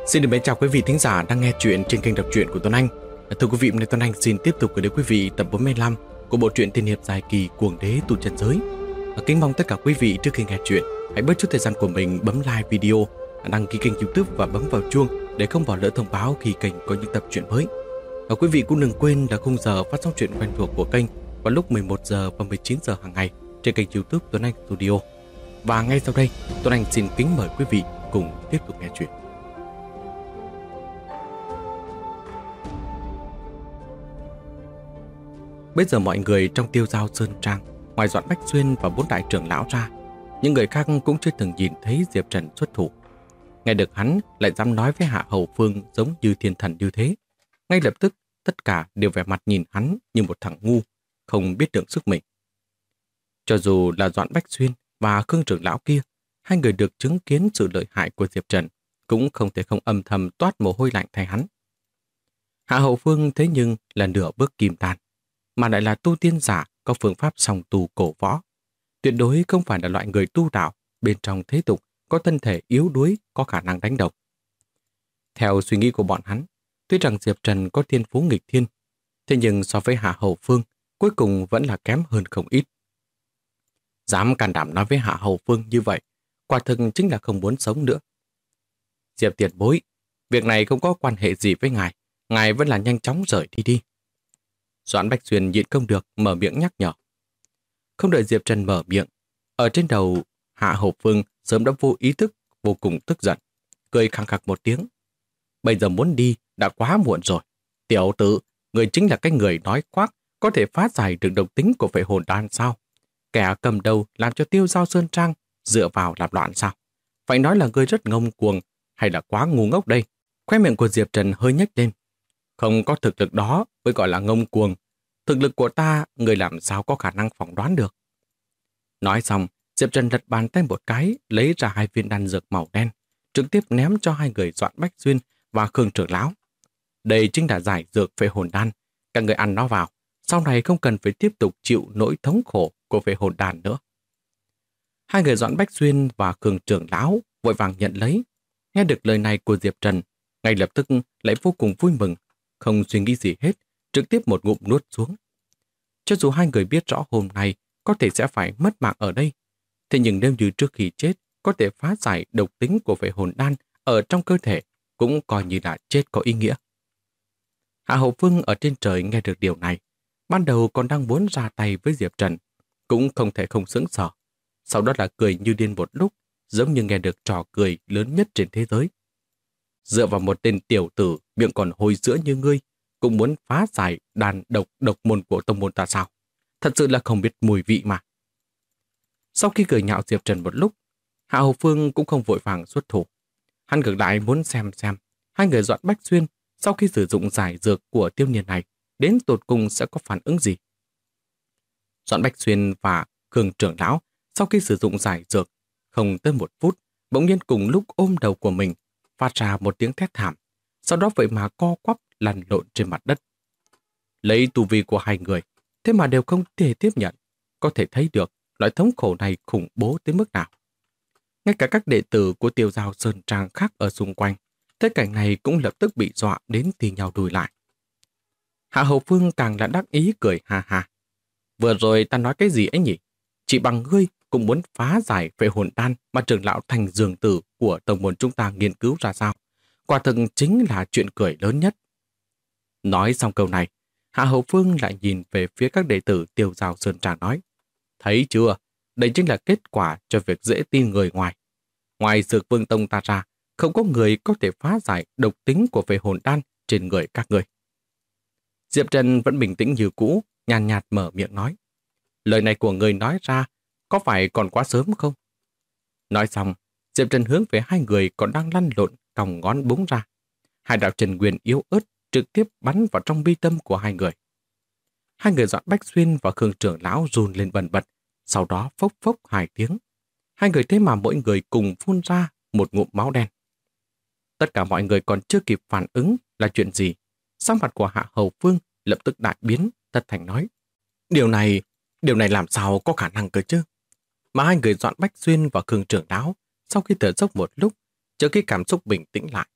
Xin được mến chào quý vị thính giả đang nghe chuyện trên kênh đọc truyện của Tuấn Anh. Thưa quý vị, hôm nay Tuấn Anh xin tiếp tục gửi đến quý vị tập 45 của bộ truyện tiên hiệp dài kỳ Cuồng Đế Tu Chân Giới. Kính mong tất cả quý vị trước khi nghe chuyện hãy bớt chút thời gian của mình bấm like video, đăng ký kênh YouTube và bấm vào chuông để không bỏ lỡ thông báo khi kênh có những tập truyện mới. Và quý vị cũng đừng quên là khung giờ phát sóng truyện quen thuộc của kênh vào lúc 11 giờ và 19 giờ hàng ngày trên kênh YouTube Tuấn Anh Studio. Và ngay sau đây, Tuấn Anh xin kính mời quý vị cùng tiếp tục nghe chuyện. Bây giờ mọi người trong Tiêu Giao Sơn Trang, ngoài Doãn Bách Xuyên và 4 đại trưởng lão ra, những người khác cũng chưa từng nhìn thấy Diệp Trần xuất thủ. Nghe được hắn lại dám nói với Hạ Hầu Phương giống như thiên thần như thế, ngay lập tức tất cả đều vẻ mặt nhìn hắn như một thằng ngu, không biết lượng sức mình. Cho dù là Doãn Bách Xuyên và Khương trưởng lão kia, hai người được chứng kiến sự lợi hại của Diệp Trần, cũng không thể không âm thầm toát mồ hôi lạnh thay hắn. Hạ Hầu Phương thế nhưng là nửa bước kim đan, mà lại là tu tiên giả có phương pháp song tu cổ võ. Tuyệt đối không phải là loại người tu đạo bên trong thế tục có thân thể yếu đuối, có khả năng đánh độc. Theo suy nghĩ của bọn hắn, tuy rằng Diệp Trần có thiên phú nghịch thiên, thế nhưng so với Hạ Hầu Phương, cuối cùng vẫn là kém hơn không ít. Dám can đảm nói với Hạ Hầu Phương như vậy, quả thực chính là không muốn sống nữa. Diệp tiền bối, việc này không có quan hệ gì với ngài vẫn là nhanh chóng rời đi đi. Doãn Bách Xuyên nhịn không được mở miệng nhắc nhở. Không đợi Diệp Trần mở miệng, ở trên đầu Hạ Hầu Phương sớm đã vô ý thức, vô cùng tức giận, cười khăng khặc một tiếng. Bây giờ muốn đi đã quá muộn rồi. Tiểu tử, người chính là cái người nói khoác có thể phá giải được độc tính của Phệ Hồn Đan sao? Kẻ cầm đầu làm cho Tiêu Giao Sơn Trang dựa vào làm loạn sao? Phải nói là người rất ngông cuồng hay là quá ngu ngốc đây? Khóe miệng của Diệp Trần hơi nhếch lên. Không có thực lực đó mới gọi là ngông cuồng. Thực lực của ta, người làm sao có khả năng phỏng đoán được. Nói xong, Diệp Trần lật bàn tay một cái, lấy ra 2 viên đan dược màu đen, trực tiếp ném cho 2 người Doãn Bách Xuyên và Khương trưởng lão. Đây chính là giải dược Phệ Hồn Đan. Các người ăn nó vào, sau này không cần phải tiếp tục chịu nỗi thống khổ của Phệ Hồn Đan nữa. 2 người Doãn Bách Xuyên và Khương trưởng lão vội vàng nhận lấy. Nghe được lời này của Diệp Trần, ngay lập tức lại vô cùng vui mừng, không suy nghĩ gì hết, trực tiếp một ngụm nuốt xuống. Cho dù 2 người biết rõ hôm nay có thể sẽ phải mất mạng ở đây, thế nhưng nếu như trước khi chết có thể phá giải độc tính của Phệ Hồn Đan ở trong cơ thể, cũng coi như là chết có ý nghĩa. Hạ Hầu Phương ở trên trời nghe được điều này, ban đầu còn đang muốn ra tay với Diệp Trần, cũng không thể không sững sờ. Sau đó là cười như điên một lúc, giống như nghe được trò cười lớn nhất trên thế giới. Dựa vào một tên tiểu tử miệng còn hôi sữa như ngươi, cũng muốn phá giải đan độc môn của tông môn ta sao? Thật sự là không biết mùi vị mà. Sau khi cười nhạo Diệp Trần một lúc, Hạ Hầu Phương cũng không vội vàng xuất thủ. Hắn ngược lại muốn xem 2 người Doãn Bách Xuyên sau khi sử dụng giải dược của tiêu niên này đến tột cùng sẽ có phản ứng gì. Doãn Bách Xuyên và Khương trưởng lão sau khi sử dụng giải dược không tới 1 phút, bỗng nhiên cùng lúc ôm đầu của mình, phát ra một tiếng thét thảm, sau đó vậy mà co quắp lăn lộn trên mặt đất. Lấy tu vi của 2 người, thế mà đều không thể tiếp nhận, có thể thấy được loại thống khổ này khủng bố tới mức nào. Ngay cả các đệ tử của Tiêu Giao Sơn Trang khác ở xung quanh, thế cảnh này cũng lập tức bị dọa đến thì nhau đùi lại. Hạ Hầu Phương càng là đắc ý cười ha ha. Vừa rồi ta nói cái gì ấy nhỉ? Chỉ bằng ngươi cũng muốn phá giải Phệ Hồn Đan mà trưởng lão Thành Dường Tử của tông môn chúng ta nghiên cứu ra sao? Quả thực chính là chuyện cười lớn nhất. Nói xong câu này, Hạ Hầu Phương lại nhìn về phía các đệ tử Tiêu Giao Sơn Trang nói. Thấy chưa? Đây chính là kết quả cho việc dễ tin người ngoài. Ngoài Dược Vương Tông ta ra, không có người có thể phá giải độc tính của Phệ Hồn Đan trên người các người. Diệp Trần vẫn bình tĩnh như cũ, nhàn nhạt mở miệng nói. Lời này của người nói ra, có phải còn quá sớm không? Nói xong, Diệp Trần hướng về 2 người còn đang lăn lộn, còng ngón búng ra. 2 đạo trần quyền yếu ớt trực tiếp bắn vào trong mi tâm của 2 người. 2 người Doãn Bách Xuyên và Khương trưởng lão run lên bần bật, sau đó phốc phốc 2 tiếng. 2 người thế mà mỗi người cùng phun ra một ngụm máu đen. Tất cả mọi người còn chưa kịp phản ứng là chuyện gì, sắc mặt của Hạ Hầu Phương lập tức đại biến, tất thành nói. Điều này làm sao có khả năng cơ chứ? Mà 2 người Doãn Bách Xuyên và Khương trưởng lão sau khi thở dốc một lúc, trước khi cảm xúc bình tĩnh lại,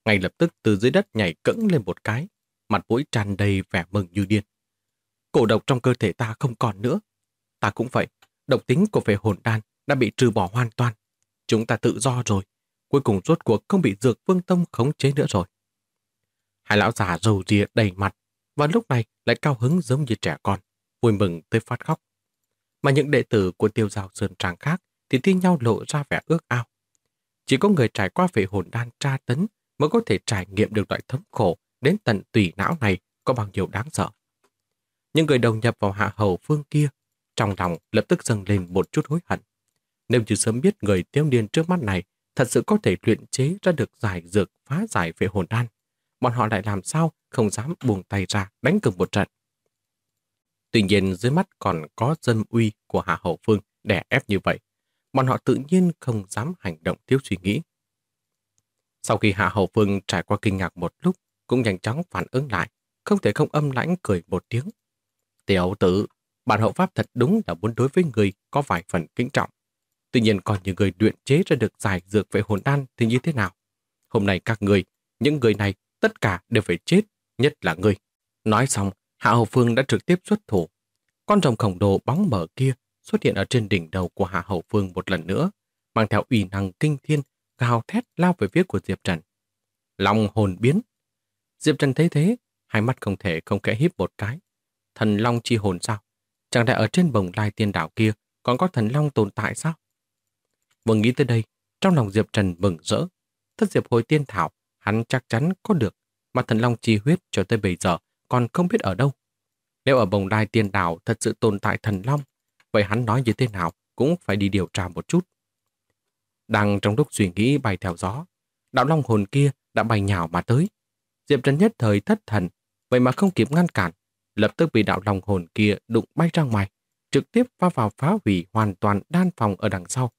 ngay lập tức từ dưới đất nhảy cẫng lên một cái, mặt mũi tràn đầy vẻ mừng như điên. Cổ độc trong cơ thể ta không còn nữa. Ta cũng vậy, độc tính của phệ hồn đan đã bị trừ bỏ hoàn toàn. Chúng ta tự do rồi, cuối cùng rốt cuộc không bị Dược Vương Tông khống chế nữa rồi. Hai lão già râu ria đầy mặt, và lúc này lại cao hứng giống như trẻ con, vui mừng tới phát khóc. Mà những đệ tử của Tiêu Giao Sơn Trang khác thì thi nhau lộ ra vẻ ước ao. Chỉ có người trải qua phệ hồn đan tra tấn mới có thể trải nghiệm được loại thống khổ đến tận tủy não này có bao nhiêu đáng sợ. Những người đầu nhập vào Hạ Hầu Phương kia, trong lòng lập tức dâng lên một chút hối hận. Nếu như sớm biết người thiếu niên trước mắt này thật sự có thể luyện chế ra được giải dược phá giải phệ hồn đan, bọn họ lại làm sao không dám buông tay ra đánh cược một trận. Tuy nhiên dưới mắt còn có dâm uy của Hạ Hầu Phương đè ép như vậy, bọn họ tự nhiên không dám hành động thiếu suy nghĩ. Sau khi Hạ Hầu Phương trải qua kinh ngạc một lúc, cũng nhanh chóng phản ứng lại, không thể không âm lãnh cười một tiếng. Tiểu tử, bản hậu pháp thật đúng là muốn đối với người có vài phần kính trọng. Tuy nhiên còn những người luyện chế ra được giải dược phệ hồn đan thì như thế nào? Hôm nay các người, những người này tất cả đều phải chết, nhất là ngươi. Nói xong, Hạ Hầu Phương đã trực tiếp xuất thủ. Con rồng khổng lồ bóng mờ kia xuất hiện ở trên đỉnh đầu của Hạ Hầu Phương một lần nữa, mang theo uy năng kinh thiên, gào thét lao về phía của Diệp Trần. Long hồn biến. Diệp Trần thấy thế, hai mắt không thể không khẽ híp một cái. Thần long chi hồn sao? Chẳng lẽ ở trên Bồng Lai Tiên Đảo kia còn có thần long tồn tại sao? Vừa nghĩ tới đây, trong lòng Diệp Trần mừng rỡ. Thất diệp hồi tiên thảo, hắn chắc chắn có được, mà thần long chi huyết cho tới bây giờ còn không biết ở đâu. Nếu ở Bồng Lai Tiên Đảo thật sự tồn tại thần long, vậy hắn nói như thế nào cũng phải đi điều tra một chút. Đang trong lúc suy nghĩ bay theo gió, đạo long hồn kia đã bay nhào mà tới. Diệp Trần nhất thời thất thần, vậy mà không kịp ngăn cản, lập tức bị đạo long hồn kia đụng bay ra ngoài, trực tiếp va vào phá hủy hoàn toàn đan phòng ở đằng sau.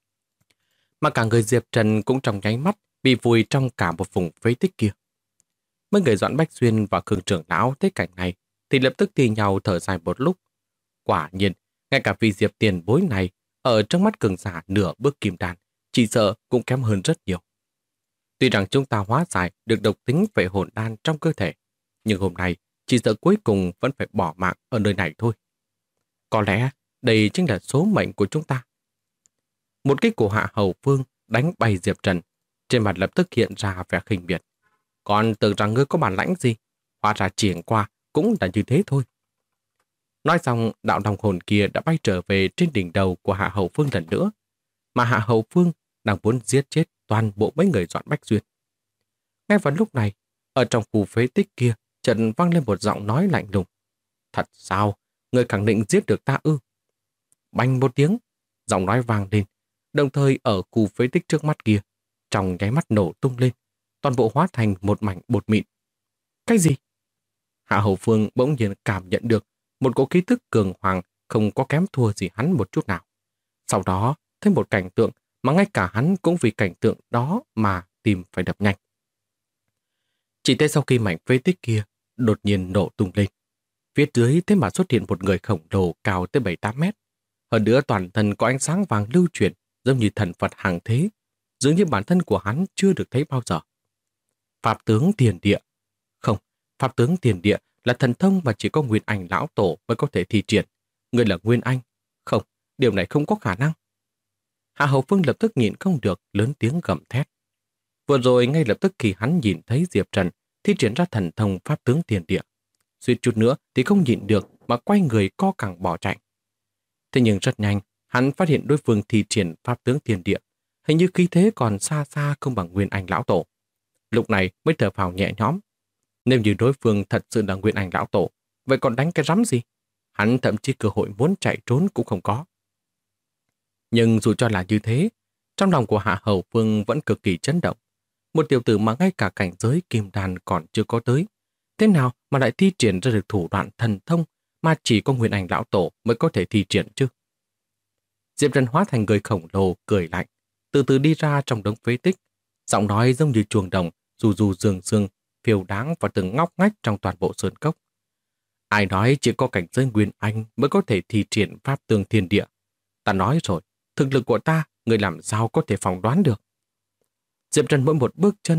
Mà cả người Diệp Trần cũng trong nháy mắt bị vùi trong cả một vùng phế tích kia. Mấy người Doãn Bách Xuyên và Khương trưởng lão thấy cảnh này thì lập tức thì nhau thở dài một lúc. Quả nhiên, ngay cả vị Diệp tiền bối này ở trong mắt cường giả nửa bước kim đan, chỉ sợ cũng kém hơn rất nhiều. Tuy rằng chúng ta hóa giải được độc tính phệ hồn đan trong cơ thể, nhưng hôm nay chỉ sợ cuối cùng vẫn phải bỏ mạng ở nơi này thôi. Có lẽ đây chính là số mệnh của chúng ta. Một kích của Hạ Hầu Phương đánh bay Diệp Trần, trên mặt lập tức hiện ra vẻ khinh miệt. Còn tưởng rằng ngươi có bản lãnh gì, hóa ra triển qua cũng là như thế thôi. Nói xong, đạo long hồn kia đã bay trở về trên đỉnh đầu của Hạ Hầu Phương lần nữa, mà Hạ Hầu Phương đang muốn giết chết toàn bộ mấy người Doãn Bách Xuyên. Ngay vào lúc này, ở trong khu phế tích kia, chợt vang lên một giọng nói lạnh lùng. Thật sao? Ngươi khẳng định giết được ta ư? Bành một tiếng, giọng nói vang lên, đồng thời ở khu phế tích trước mắt kia, trong nháy mắt nổ tung lên, toàn bộ hóa thành một mảnh bột mịn. Cái gì? Hạ Hầu Phương bỗng nhiên cảm nhận được một cỗ khí tức cường hoàng không có kém thua gì hắn một chút nào. Sau đó, thêm một cảnh tượng mà ngay cả hắn cũng vì cảnh tượng đó mà tim phải đập nhanh. Chỉ tới sau khi mảnh phế tích kia đột nhiên nổ tung lên, phía dưới thế mà xuất hiện một người khổng lồ cao tới 7-8 mét. Hơn nữa toàn thân có ánh sáng vàng lưu chuyển giống như thần Phật hàng thế, dường như bản thân của hắn chưa được thấy bao giờ. Pháp tướng tiền địa. Không, Pháp tướng tiền địa là thần thông mà chỉ có Nguyên Anh lão tổ mới có thể thi triển. Người là Nguyên Anh. Không, điều này không có khả năng. Hạ Hầu Phương lập tức nhịn không được, lớn tiếng gầm thét. Vừa rồi ngay lập tức khi hắn nhìn thấy Diệp Trần thi triển ra thần thông Pháp tướng tiền địa, suýt chút nữa thì không nhịn được mà quay người co cẳng bỏ chạy. Thế nhưng rất nhanh, hắn phát hiện đối phương thi triển Pháp tướng tiền địa, hình như khí thế còn xa xa không bằng Nguyên Anh lão tổ. Lúc này mới thở phào nhẹ nhõm. Nếu như đối phương thật sự là Nguyên Anh lão tổ, vậy còn đánh cái rắm gì? Hắn thậm chí cơ hội muốn chạy trốn cũng không có. Nhưng dù cho là như thế, trong lòng của Hạ Hầu Phương vẫn cực kỳ chấn động. Một tiểu tử mà ngay cả cảnh giới kim đan còn chưa có tới, thế nào mà lại thi triển ra được thủ đoạn thần thông mà chỉ có Nguyên Anh lão tổ mới có thể thi triển chứ? Diệp Trần hóa thành người khổng lồ cười lạnh, từ từ đi ra trong đống phế tích, giọng nói giống như chuông đồng, dù dù dương dương, phiêu đáng và từng ngóc ngách trong toàn bộ sơn cốc. Ai nói chỉ có cảnh giới Nguyên Anh mới có thể thi triển Pháp tướng thiên địa? Ta nói rồi, thực lực của ta, người làm sao có thể phỏng đoán được? Diệp Trần mỗi một bước chân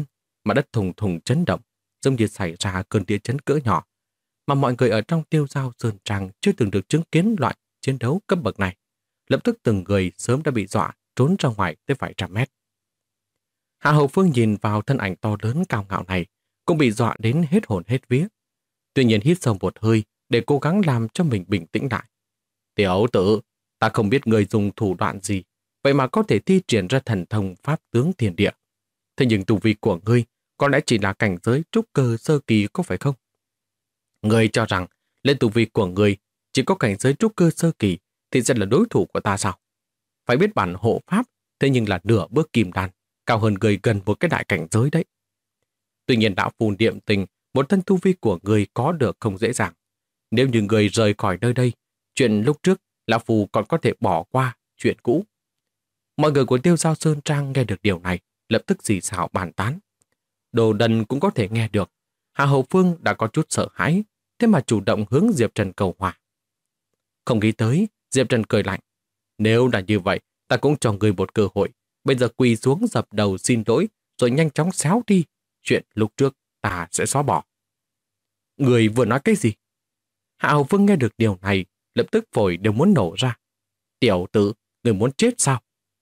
mà đất thùng thùng chấn động, giống như xảy ra cơn địa chấn cỡ nhỏ, mà mọi người ở trong Tiêu Dao Sơn Trang chưa từng được chứng kiến loại chiến đấu cấp bậc này. Lập tức từng người sớm đã bị dọa trốn ra ngoài tới vài trăm mét. Hạ Hầu Phương nhìn vào thân ảnh to lớn cao ngạo này, cũng bị dọa đến hết hồn hết vía. Tuy nhiên hít sâu một hơi để cố gắng làm cho mình bình tĩnh lại. Tiểu tử, ta không biết người dùng thủ đoạn gì, vậy mà có thể thi triển ra thần thông pháp tướng thiên địa. Thế nhưng tu vi của ngươi có lẽ chỉ là cảnh giới trúc cơ sơ kỳ có phải không? Ngươi cho rằng lên tu vi của ngươi chỉ có cảnh giới trúc cơ sơ kỳ thì sẽ là đối thủ của ta sao? Phải biết bản hộ pháp, thế nhưng là nửa bước kim đan, cao hơn người gần một cái đại cảnh giới đấy. Tuy nhiên đạo phù niệm tình, một thân tu vi của người có được không dễ dàng. Nếu như người rời khỏi nơi đây, chuyện lúc trước, lão phù còn có thể bỏ qua chuyện cũ. Mọi người của Tiêu Dao Sơn Trang nghe được điều này, lập tức xì xào bàn tán. Đồ đần cũng có thể nghe được. Hạ Hầu Phương đã có chút sợ hãi, thế mà chủ động hướng Diệp Trần cầu hòa. Không nghĩ tới, Diệp Trần cười lạnh. Nếu là như vậy, ta cũng cho người một cơ hội. Bây giờ quỳ xuống dập đầu xin lỗi, rồi nhanh chóng xéo đi. Chuyện lúc trước ta sẽ xóa bỏ. Người vừa nói cái gì? Hạ Hầu Phương nghe được điều này, lập tức phổi đều muốn nổ ra. Tiểu tử, người muốn chết sao?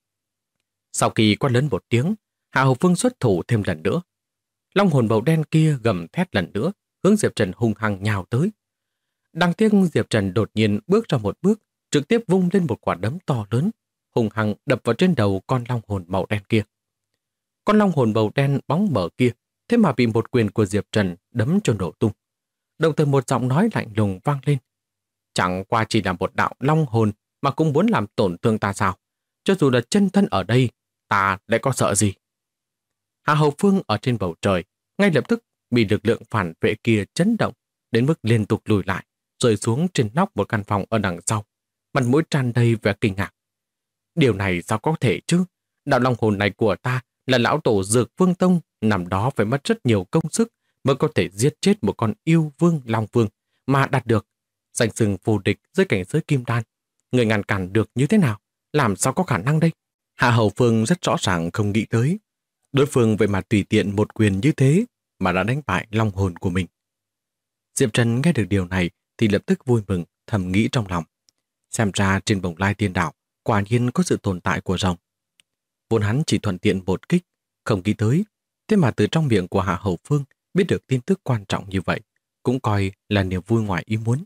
Sau khi quát lớn một tiếng, Hạ Hầu Phương xuất thủ thêm lần nữa. Long hồn màu đen kia gầm thét lần nữa, hướng Diệp Trần hung hăng nhào tới. Đáng tiếc Diệp Trần đột nhiên bước ra một bước, trực tiếp vung lên một quả đấm to lớn, hung hăng đập vào trên đầu con long hồn màu đen kia. Con long hồn màu đen bóng bở kia, thế mà bị một quyền của Diệp Trần đấm cho nổ tung. Đồng thời một giọng nói lạnh lùng vang lên. Chẳng qua chỉ là một đạo long hồn mà cũng muốn làm tổn thương ta sao? Cho dù là chân thân ở đây, ta lại có sợ gì? Hạ Hầu Phương ở trên bầu trời, ngay lập tức bị lực lượng phản vệ kia chấn động, đến mức liên tục lùi lại, rơi xuống trên nóc một căn phòng ở đằng sau, mặt mũi tràn đầy vẻ kinh ngạc. Điều này sao có thể chứ? Đạo long hồn này của ta là lão tổ Dược Vương Tông, nằm đó phải mất rất nhiều công sức mới có thể giết chết một con yêu vương long vương mà đạt được danh xưng vô địch dưới cảnh giới kim đan. Người ngăn cản được như thế nào? Làm sao có khả năng đây? Hạ Hầu Phương rất rõ ràng không nghĩ tới. Đối phương vậy mà tùy tiện một quyền như thế mà đã đánh bại long hồn của mình. Diệp Trần nghe được điều này thì lập tức vui mừng, thầm nghĩ trong lòng. Xem ra trên Bồng Lai Tiên Đảo quả nhiên có sự tồn tại của rồng. Vốn hắn chỉ thuận tiện một kích, không nghĩ tới. Thế mà từ trong miệng của Hạ Hầu Phương biết được tin tức quan trọng như vậy, cũng coi là niềm vui ngoài ý muốn.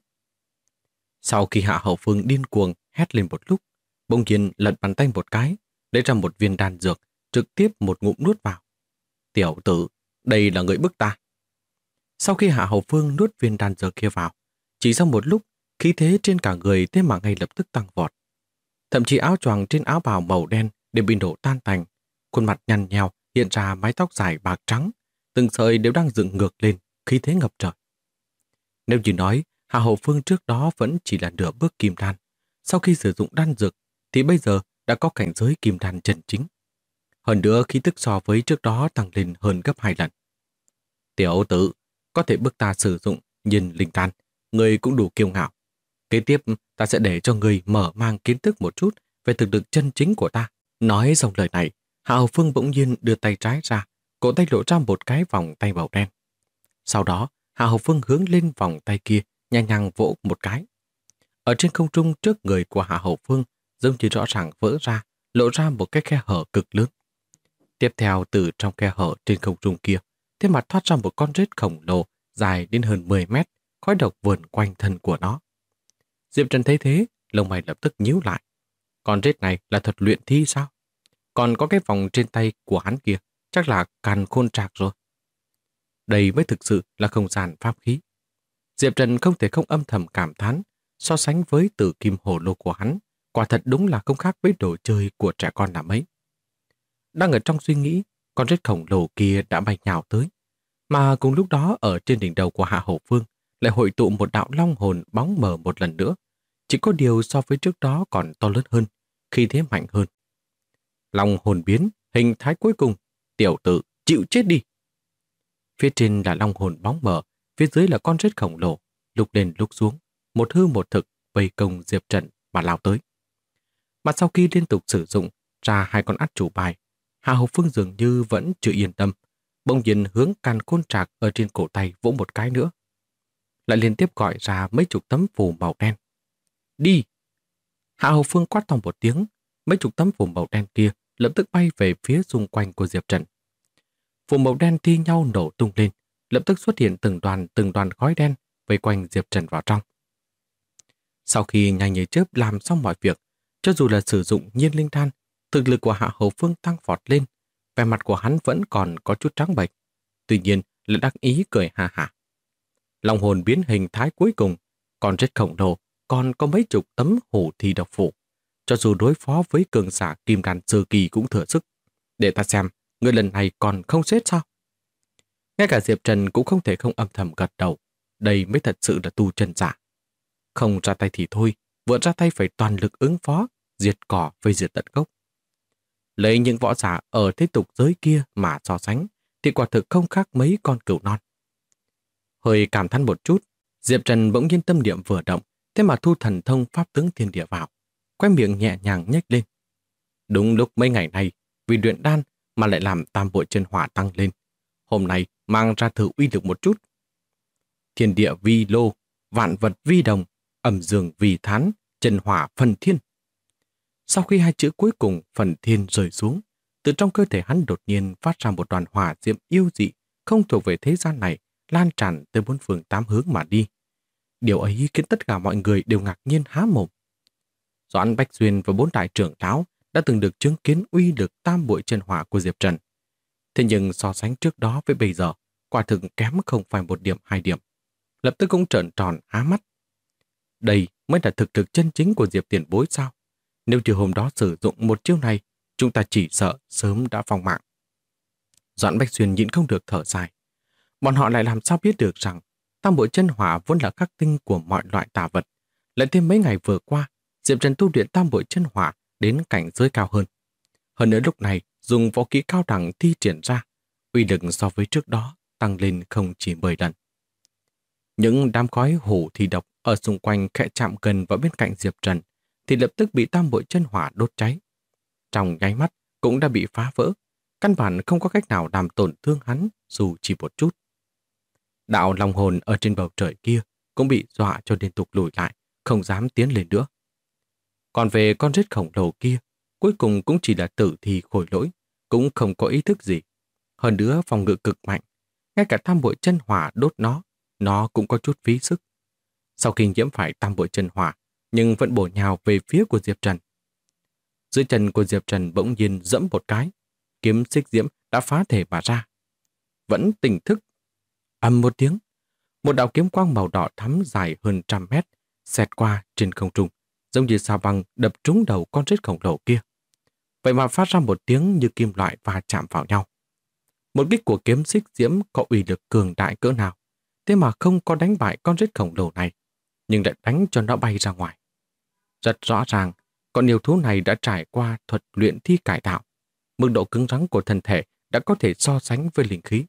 Sau khi Hạ Hầu Phương điên cuồng hét lên một lúc, bỗng nhiên lật bàn tay một cái, lấy ra một viên đan dược, trực tiếp một ngụm nuốt vào. Tiểu tử, đây là người bức ta. Sau khi Hạ Hầu Phương nuốt viên đan dược kia vào, chỉ sau một lúc, khí thế trên cả người thế mà ngay lập tức tăng vọt. Thậm chí áo choàng trên áo bào màu đen đều bị nổ tan tành, khuôn mặt nhăn nheo hiện ra mái tóc dài bạc trắng, từng sợi đều đang dựng ngược lên, khí thế ngập trời. Nếu như nói Hạ Hầu Phương trước đó vẫn chỉ là nửa bước kim đan, sau khi sử dụng đan dược thì bây giờ đã có cảnh giới kim đan chân chính. Hơn nữa khí tức so với trước đó tăng lên hơn gấp 2 lần. Tiểu tử, có thể bức ta sử dụng nhìn linh đan, người cũng đủ kiêu ngạo. Kế tiếp ta sẽ để cho người mở mang kiến thức một chút về thực lực chân chính của ta. Nói xong lời này, Hạ Hầu Phương bỗng nhiên đưa tay trái ra, cổ tay lộ ra một cái vòng tay màu đen. Sau đó, Hạ Hầu Phương hướng lên vòng tay kia, nhẹ nhàng vỗ một cái. Ở trên không trung trước người của Hạ Hầu Phương, giống như rõ ràng vỡ ra, lộ ra một cái khe hở cực lớn. Tiếp theo từ trong khe hở trên không trung kia, thế mặt thoát ra một con rết khổng lồ dài đến hơn 10 mét, khói độc vờn quanh thân của nó. Diệp Trần thấy thế, lông mày lập tức nhíu lại. Con rết này là thuật luyện thi sao? Còn có cái vòng trên tay của hắn kia, chắc là càn khôn trạc rồi. Đây mới thực sự là không gian pháp khí. Diệp Trần không thể không âm thầm cảm thán, so sánh với tử kim hồ lô của hắn, quả thật đúng là không khác với đồ chơi của trẻ con là mấy. Đang ở trong suy nghĩ, con rết khổng lồ kia đã bay nhào tới, mà cùng lúc đó ở trên đỉnh đầu của Hạ Hầu Phương lại hội tụ một đạo long hồn bóng mờ một lần nữa, chỉ có điều so với trước đó còn to lớn hơn, khí thế mạnh hơn. Long hồn biến, hình thái cuối cùng, tiểu tử, chịu chết đi. Phía trên là long hồn bóng mờ, phía dưới là con rết khổng lồ, lúc lên lúc xuống, một hư một thực vây công Diệp Trần mà lao tới. Mà sau khi liên tục sử dụng ra hai con át chủ bài, Hạ Hầu Phương dường như vẫn chưa yên tâm, bỗng nhiên hướng càn khôn trạc ở trên cổ tay vỗ một cái nữa. Lại liên tiếp gọi ra mấy chục tấm phù màu đen. Đi! Hạ Hầu Phương quát to một tiếng, mấy chục tấm phù màu đen kia lập tức bay về phía xung quanh của Diệp Trần. Phù màu đen thi nhau nổ tung lên, lập tức xuất hiện từng đoàn khói đen vây quanh Diệp Trần vào trong. Sau khi nhanh như chớp làm xong mọi việc, cho dù là sử dụng nhiên linh đan, thực lực của Hạ Hầu Phương tăng vọt lên, vẻ mặt của hắn vẫn còn có chút trắng bệch, tuy nhiên lại đắc ý cười ha hả. Long hồn biến hình thái cuối cùng, còn rất khổng lồ, còn có mấy chục tấm hổ thi độc phủ. Cho dù đối phó với cường giả kim đan sơ kỳ cũng thừa sức. Để ta xem, người lần này còn không xếp sao? Ngay cả Diệp Trần cũng không thể không âm thầm gật đầu. Đây mới thật sự là tu chân giả. Không ra tay thì thôi, vừa ra tay phải toàn lực ứng phó, diệt cỏ với diệt tận gốc. Lấy những võ giả ở thế tục giới kia mà so sánh, thì quả thực không khác mấy con cừu non. Hơi cảm thán một chút, Diệp Trần bỗng nhiên tâm niệm vừa động, thế mà thu thần thông pháp tướng thiên địa vào, quay miệng nhẹ nhàng nhếch lên. Đúng lúc mấy ngày này, vì luyện đan mà lại làm tam bội chân hỏa tăng lên. Hôm nay mang ra thử uy lực một chút. Thiên địa vi lô, vạn vật vi đồng, ẩm dương vi thán, chân hỏa phần thiên. Sau khi hai chữ cuối cùng phần thiên rơi xuống, từ trong cơ thể hắn đột nhiên phát ra một đoàn hỏa diệm yêu dị, không thuộc về thế gian này, lan tràn tới bốn phương tám hướng mà đi. Điều ấy khiến tất cả mọi người đều ngạc nhiên há mồm. Doãn Bách Xuyên và bốn đại trưởng lão đã từng được chứng kiến uy lực tam bội chân hỏa của Diệp Trần. Thế nhưng so sánh trước đó với bây giờ, quả thực kém không phải một điểm hai điểm. Lập tức cũng trợn tròn há mắt. Đây mới là thực lực chân chính của Diệp tiền bối sao? Nếu như hôm đó sử dụng một chiêu này, chúng ta chỉ sợ sớm đã vong mạng. Doãn Bách Xuyên nhịn không được thở dài. Bọn họ lại làm sao biết được rằng tam bội chân hỏa vốn là khắc tinh của mọi loại tà vật. Lại thêm mấy ngày vừa qua, Diệp Trần tu luyện tam bội chân hỏa đến cảnh giới cao hơn. Hơn nữa lúc này dùng võ kỹ cao đẳng thi triển ra, uy lực so với trước đó tăng lên không chỉ 10 lần. Những đám khói hổ thi độc ở xung quanh khẽ chạm gần vào bên cạnh Diệp Trần thì lập tức bị tam bội chân hỏa đốt cháy. Trong nháy mắt cũng đã bị phá vỡ, căn bản không có cách nào làm tổn thương hắn dù chỉ một chút. Đạo long hồn ở trên bầu trời kia cũng bị dọa cho liên tục lùi lại, không dám tiến lên nữa. Còn về con rết khổng lồ kia, cuối cùng cũng chỉ là tử thi khôi lỗi, cũng không có ý thức gì. Hơn nữa phòng ngự cực mạnh, ngay cả tam bội chân hỏa đốt nó cũng có chút phí sức. Sau khi nhiễm phải tam bội chân hỏa, nhưng vẫn bổ nhào về phía của Diệp Trần. Dưới chân của Diệp Trần bỗng nhiên dẫm một cái, kiếm xích diễm đã phá thể mà ra. Vẫn tỉnh thức. Ầm một tiếng, một đạo kiếm quang màu đỏ thắm dài hơn 100 mét xẹt qua trên không trung, giống như sao băng đập trúng đầu con rết khổng lồ kia. Vậy mà phát ra một tiếng như kim loại va chạm vào nhau. Một kích của kiếm xích diễm có uy lực cường đại cỡ nào, thế mà không có đánh bại con rết khổng lồ này, nhưng lại đánh cho nó bay ra ngoài. Rất rõ ràng, con yêu thú này đã trải qua thuật luyện thi cải tạo. Mức độ cứng rắn của thân thể đã có thể so sánh với linh khí.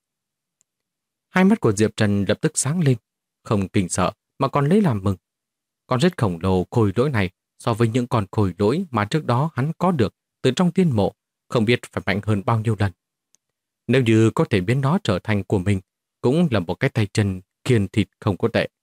Hai mắt của Diệp Trần lập tức sáng lên, không kinh sợ mà còn lấy làm mừng. Con rết khổng lồ khôi lỗi này so với những con khôi lỗi mà trước đó hắn có được từ trong tiên mộ, không biết phải mạnh hơn bao nhiêu lần. Nếu như có thể biến nó trở thành của mình, cũng là một cái tay chân kiên thịt không có tệ.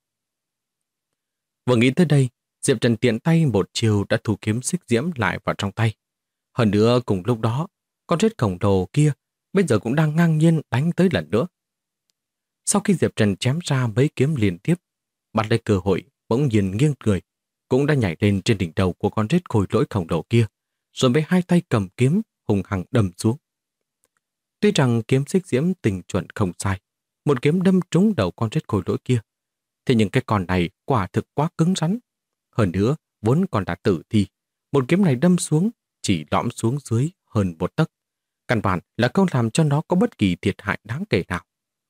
Vừa nghĩ tới đây, Diệp Trần tiện tay một chiều đã thu kiếm xích diễm lại vào trong tay. Hơn nữa cùng lúc đó, con rết khổng lồ kia bây giờ cũng đang ngang nhiên đánh tới lần nữa. Sau khi Diệp Trần chém ra mấy kiếm liên tiếp, bắt lấy cơ hội bỗng nhiên nghiêng người, cũng đã nhảy lên trên đỉnh đầu của con rết khôi lỗi khổng lồ kia, rồi với hai tay cầm kiếm hùng hăng đâm xuống. Tuy rằng kiếm xích diễm tình chuẩn không sai, một kiếm đâm trúng đầu con rết khôi lỗi kia, thế nhưng cái con này quả thực quá cứng rắn. Hơn nữa, vốn còn đã tử thi, một kiếm này đâm xuống chỉ lõm xuống dưới hơn một tấc. Căn bản là không làm cho nó có bất kỳ thiệt hại đáng kể nào.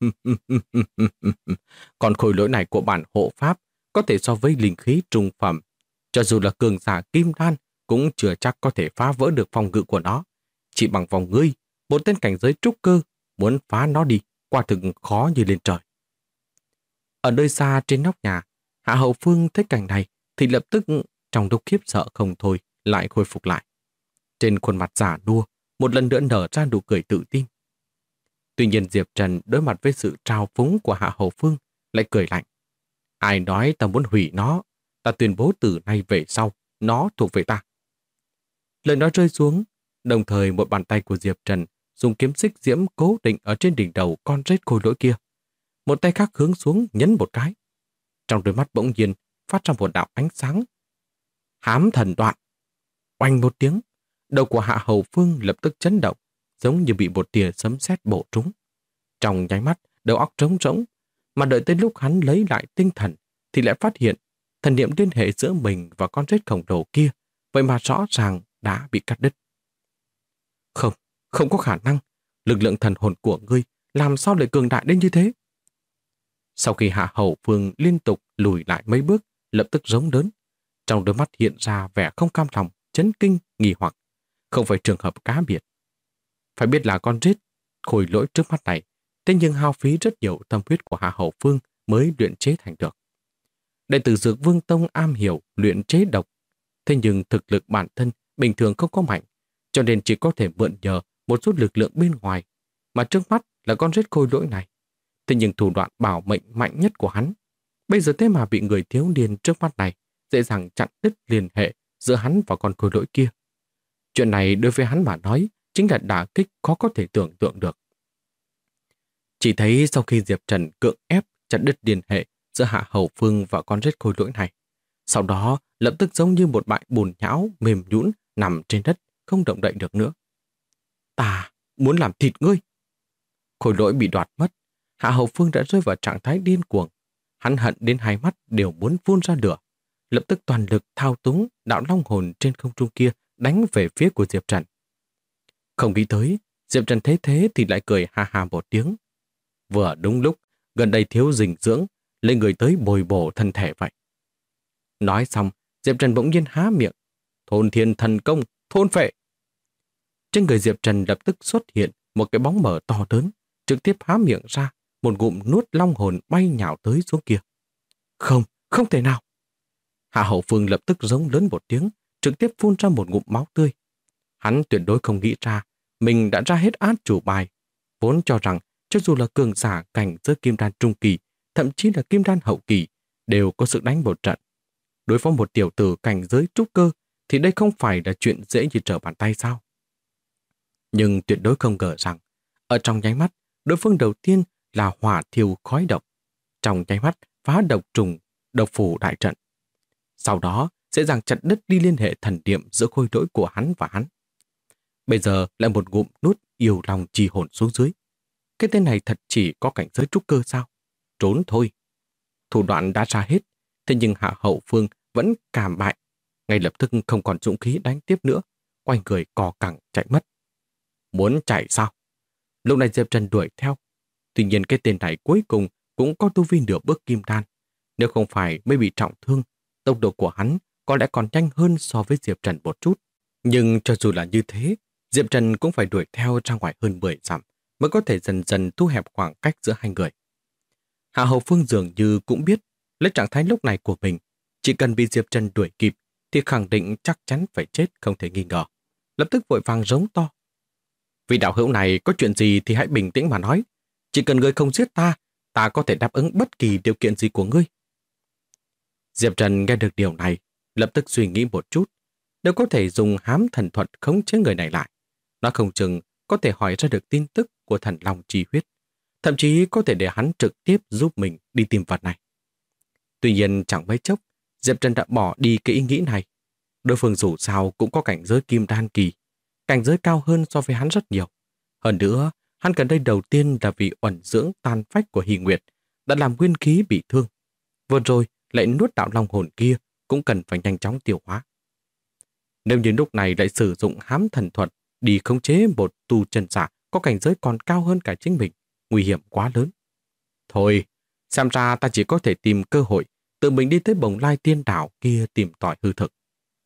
Còn khôi lỗi này của bản hộ pháp có thể so với linh khí trung phẩm. Cho dù là cường giả kim đan cũng chưa chắc có thể phá vỡ được phòng ngự của nó. Chỉ bằng vòng ngươi, một tên cảnh giới trúc cơ, muốn phá nó đi, quả thực khó như lên trời. Ở nơi xa trên nóc nhà, Hạ Hầu Phương thấy cảnh này thì lập tức trong lúc khiếp sợ không thôi lại khôi phục lại. Trên khuôn mặt giả nua, một lần nữa nở ra nụ cười tự tin. Tuy nhiên Diệp Trần đối mặt với sự trào phúng của Hạ Hầu Phương lại cười lạnh. Ai nói ta muốn hủy nó, ta tuyên bố từ nay về sau, nó thuộc về ta. Lời nói rơi xuống, đồng thời một bàn tay của Diệp Trần dùng kiếm xích diễm cố định ở trên đỉnh đầu con rết khôi lỗi kia. Một tay khác hướng xuống nhấn một cái. Trong đôi mắt bỗng nhiên phát ra một đạo ánh sáng. Hám thần đoạn. Oanh một tiếng, đầu của Hạ Hầu Phương lập tức chấn động, giống như bị một tia sấm sét bổ trúng. Trong nháy mắt, đầu óc trống rỗng, mà đợi tới lúc hắn lấy lại tinh thần thì lại phát hiện thần niệm liên hệ giữa mình và con rết khổng lồ kia, vậy mà rõ ràng đã bị cắt đứt. Không, không có khả năng, lực lượng thần hồn của ngươi làm sao lại cường đại đến như thế? Sau khi Hạ Hầu Phương liên tục lùi lại mấy bước, lập tức rống lớn, trong đôi mắt hiện ra vẻ không cam lòng, chấn kinh, nghi hoặc. Không phải trường hợp cá biệt. Phải biết là con rết khôi lỗi trước mắt này, thế nhưng hao phí rất nhiều tâm huyết của Hạ Hầu Phương mới luyện chế thành được. Đệ tử Dược Vương Tông am hiểu luyện chế độc, thế nhưng thực lực bản thân bình thường không có mạnh, cho nên chỉ có thể mượn nhờ một chút lực lượng bên ngoài, mà trước mắt là con rết khôi lỗi này. Thế nhưng thủ đoạn bảo mệnh mạnh nhất của hắn, bây giờ thế mà bị người thiếu niên trước mắt này dễ dàng chặn đứt liên hệ giữa hắn và con khôi lỗi kia. Chuyện này đối với hắn mà nói chính là đả kích khó có thể tưởng tượng được. Chỉ thấy sau khi Diệp Trần cưỡng ép chặn đứt liên hệ giữa Hạ Hầu Phương và con rết khôi lỗi này, sau đó lập tức giống như một bãi bùn nhão mềm nhũn nằm trên đất, không động đậy được nữa. Ta muốn làm thịt ngươi. Khôi lỗi bị đoạt mất, Hạ Hầu Phương đã rơi vào trạng thái điên cuồng. Hắn hận đến hai mắt đều muốn phun ra lửa, lập tức toàn lực thao túng đạo long hồn trên không trung kia đánh về phía của Diệp Trần. Không nghĩ tới, Diệp Trần thấy thế thì lại cười ha ha một tiếng. Vừa đúng lúc, gần đây thiếu dinh dưỡng, lên người tới bồi bổ thân thể vậy. Nói xong, Diệp Trần bỗng nhiên há miệng. Thôn thiên thần công, thôn phệ. Trên người Diệp Trần lập tức xuất hiện một cái bóng mờ to lớn, trực tiếp há miệng ra, một ngụm nuốt long hồn bay nhào tới xuống kia. Không, không thể nào. Hạ Hậu Phương lập tức giống lớn một tiếng, trực tiếp phun ra một ngụm máu tươi. Hắn tuyệt đối không nghĩ ra, mình đã ra hết át chủ bài, vốn cho rằng cho dù là cường giả cảnh giới kim đan trung kỳ, thậm chí là kim đan hậu kỳ, đều có sự đánh một trận. Đối phó một tiểu tử cảnh giới trúc cơ, thì đây không phải là chuyện dễ như trở bàn tay sao? Nhưng tuyệt đối không ngờ rằng, ở trong nháy mắt, đối phương đầu tiên là hỏa thiêu khói độc, trong nháy mắt phá độc trùng, độc phủ đại trận. Sau đó sẽ dàng chặt đứt đi liên hệ thần niệm giữa khôi lỗi của hắn và hắn. Bây giờ lại một ngụm nuốt yêu lòng trì hồn xuống dưới. Cái tên này thật chỉ có cảnh giới trúc cơ sao? Trốn thôi. Thủ đoạn đã ra hết, thế nhưng Hạ Hậu Phương vẫn cảm bại, ngay lập tức không còn dũng khí đánh tiếp nữa, quay người cò cẳng chạy mất. Muốn chạy sao? Lúc này Diệp Trần đuổi theo. Tuy nhiên cái tên này cuối cùng cũng có tu vi nửa bước kim đan. Nếu không phải mới bị trọng thương, tốc độ của hắn có lẽ còn nhanh hơn so với Diệp Trần một chút. Nhưng cho dù là như thế, Diệp Trần cũng phải đuổi theo ra ngoài hơn 10 dặm mới có thể dần dần thu hẹp khoảng cách giữa hai người. Hạ Hầu Phương dường như cũng biết lấy trạng thái lúc này của mình, chỉ cần bị Diệp Trần đuổi kịp thì khẳng định chắc chắn phải chết không thể nghi ngờ. Lập tức vội vàng rống to. Vị đạo hữu này có chuyện gì thì hãy bình tĩnh mà nói. Chỉ cần ngươi không giết ta, ta có thể đáp ứng bất kỳ điều kiện gì của ngươi. Diệp Trần nghe được điều này, lập tức suy nghĩ một chút. Nếu có thể dùng hám thần thuật khống chế người này lại, nó không chừng có thể hỏi ra được tin tức của thần long chi huyết, thậm chí có thể để hắn trực tiếp giúp mình đi tìm vật này. Tuy nhiên chẳng mấy chốc, Diệp Trần đã bỏ đi cái ý nghĩ này. Đối phương dù sao cũng có cảnh giới kim đan kỳ, cảnh giới cao hơn so với hắn rất nhiều. Hơn nữa, hắn cần đây đầu tiên là vì uẩn dưỡng tàn phách của Hy Nguyệt đã làm nguyên khí bị thương. Vừa rồi lại nuốt đạo long hồn kia cũng cần phải nhanh chóng tiêu hóa. Nếu như lúc này lại sử dụng hám thần thuật đi khống chế một tu chân giả có cảnh giới còn cao hơn cả chính mình, nguy hiểm quá lớn. Thôi, xem ra ta chỉ có thể tìm cơ hội tự mình đi tới Bồng Lai Tiên Đảo kia tìm tòi hư thực.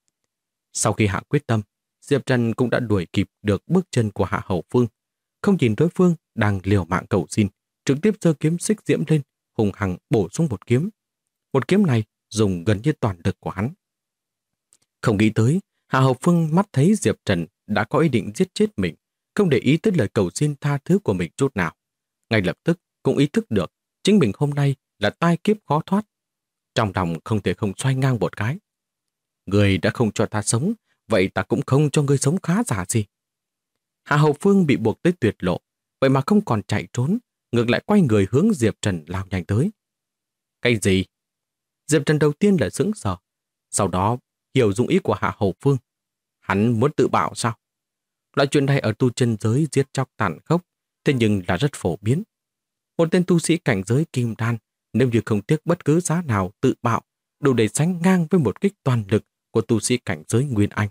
Sau khi hạ quyết tâm, Diệp Trần cũng đã đuổi kịp được bước chân của Hạ Hầu Phương. Không nhìn đối phương đang liều mạng cầu xin, trực tiếp giơ kiếm xích diễm lên, hùng hằng bổ xuống một kiếm. Một kiếm này dùng gần như toàn lực của hắn. Không nghĩ tới, Hạ Hầu Phương mắt thấy Diệp Trần đã có ý định giết chết mình, không để ý tới lời cầu xin tha thứ của mình chút nào. Ngay lập tức cũng ý thức được chính mình hôm nay là tai kiếp khó thoát. Trong lòng không thể không xoay ngang một cái. Người đã không cho ta sống, vậy ta cũng không cho ngươi sống khá giả gì. Hạ Hậu Phương bị buộc tới tuyệt lộ, vậy mà không còn chạy trốn, ngược lại quay người hướng Diệp Trần lao nhanh tới. Cái gì? Diệp Trần đầu tiên là sững sờ, sau đó hiểu dụng ý của Hạ Hậu Phương. Hắn muốn tự bạo sao? Loại chuyện này ở tu chân giới giết chóc tàn khốc, thế nhưng là rất phổ biến. Một tên tu sĩ cảnh giới kim đan, nếu như không tiếc bất cứ giá nào tự bạo, đủ để sánh ngang với một kích toàn lực của tu sĩ cảnh giới Nguyên Anh.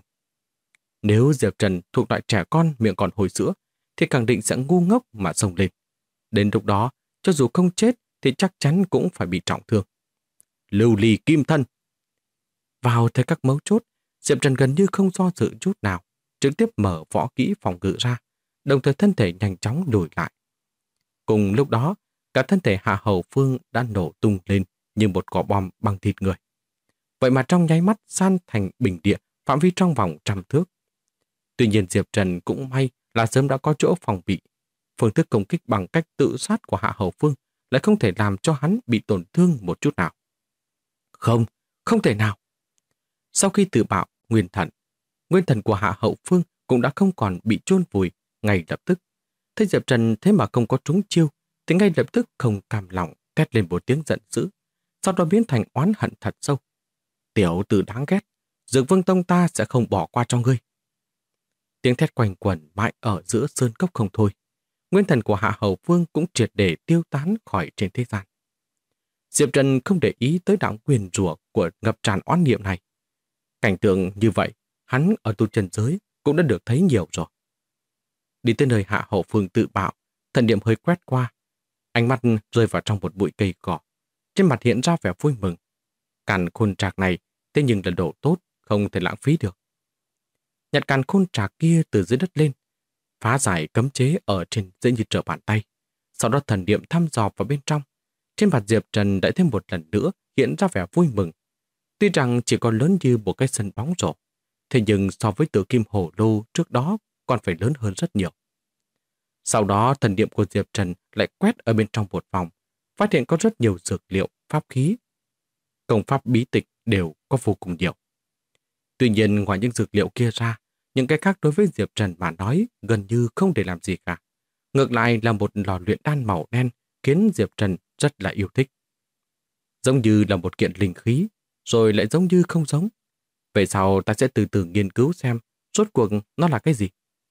Nếu Diệp Trần thuộc loại trẻ con miệng còn hồi sữa, thì khẳng định sẽ ngu ngốc mà xông lên. Đến lúc đó, cho dù không chết thì chắc chắn cũng phải bị trọng thương. Lưu ly kim thân. Vào thời các mấu chốt, Diệp Trần gần như không do dự chút nào, trực tiếp mở võ kỹ phòng ngự ra, đồng thời thân thể nhanh chóng lùi lại. Cùng lúc đó, cả thân thể Hạ Hầu Phương đã nổ tung lên như một quả bom bằng thịt người. Vậy mà trong nháy mắt san thành bình địa, phạm vi trong vòng 100 thước. Tuy nhiên Diệp Trần cũng may là sớm đã có chỗ phòng bị. Phương thức công kích bằng cách tự sát của Hạ Hầu Phương lại không thể làm cho hắn bị tổn thương một chút nào. Không, không thể nào. Sau khi tự bạo nguyên thần của Hạ Hậu Phương cũng đã không còn bị chôn vùi ngay lập tức. Thấy Diệp Trần thế mà không có trúng chiêu, thì ngay lập tức không cam lòng thét lên một tiếng giận dữ, sau đó biến thành oán hận thật sâu. Tiểu tử đáng ghét, Dược Vương Tông ta sẽ không bỏ qua cho ngươi. Tiếng thét quanh quẩn mãi ở giữa sơn cốc không thôi. Nguyên thần của Hạ Hầu Phương cũng triệt để tiêu tán khỏi trên thế gian. Diệp Trần không để ý tới đạo nguyền rủa của ngập tràn oán niệm này. Cảnh tượng như vậy, hắn ở tu chân giới cũng đã được thấy nhiều rồi. Đi tới nơi Hạ Hầu Phương tự bạo, thần niệm hơi quét qua. Ánh mắt rơi vào trong một bụi cây cỏ. Trên mặt hiện ra vẻ vui mừng. Càn khôn trạc này, thế nhưng là đồ tốt, không thể lãng phí được. Nhặt càn khôn trạc kia từ dưới đất lên, phá giải cấm chế ở trên dễ như trở bàn tay. Sau đó thần niệm thăm dò vào bên trong. Trên mặt Diệp Trần đã thêm một lần nữa hiện ra vẻ vui mừng. Tuy rằng chỉ còn lớn như một cái sân bóng rổ, thế nhưng so với Tử Kim Hổ Lô trước đó còn phải lớn hơn rất nhiều. Sau đó thần niệm của Diệp Trần lại quét ở bên trong một vòng, phát hiện có rất nhiều dược liệu, pháp khí. Công pháp bí tịch đều có vô cùng nhiều. Tuy nhiên ngoài những dược liệu kia ra, những cái khác đối với Diệp Trần mà nói gần như không để làm gì cả. Ngược lại là một lò luyện đan màu đen khiến Diệp Trần rất là yêu thích. Giống như là một kiện linh khí, rồi lại giống như không giống. Về sau ta sẽ từ từ nghiên cứu xem rốt cuộc nó là cái gì.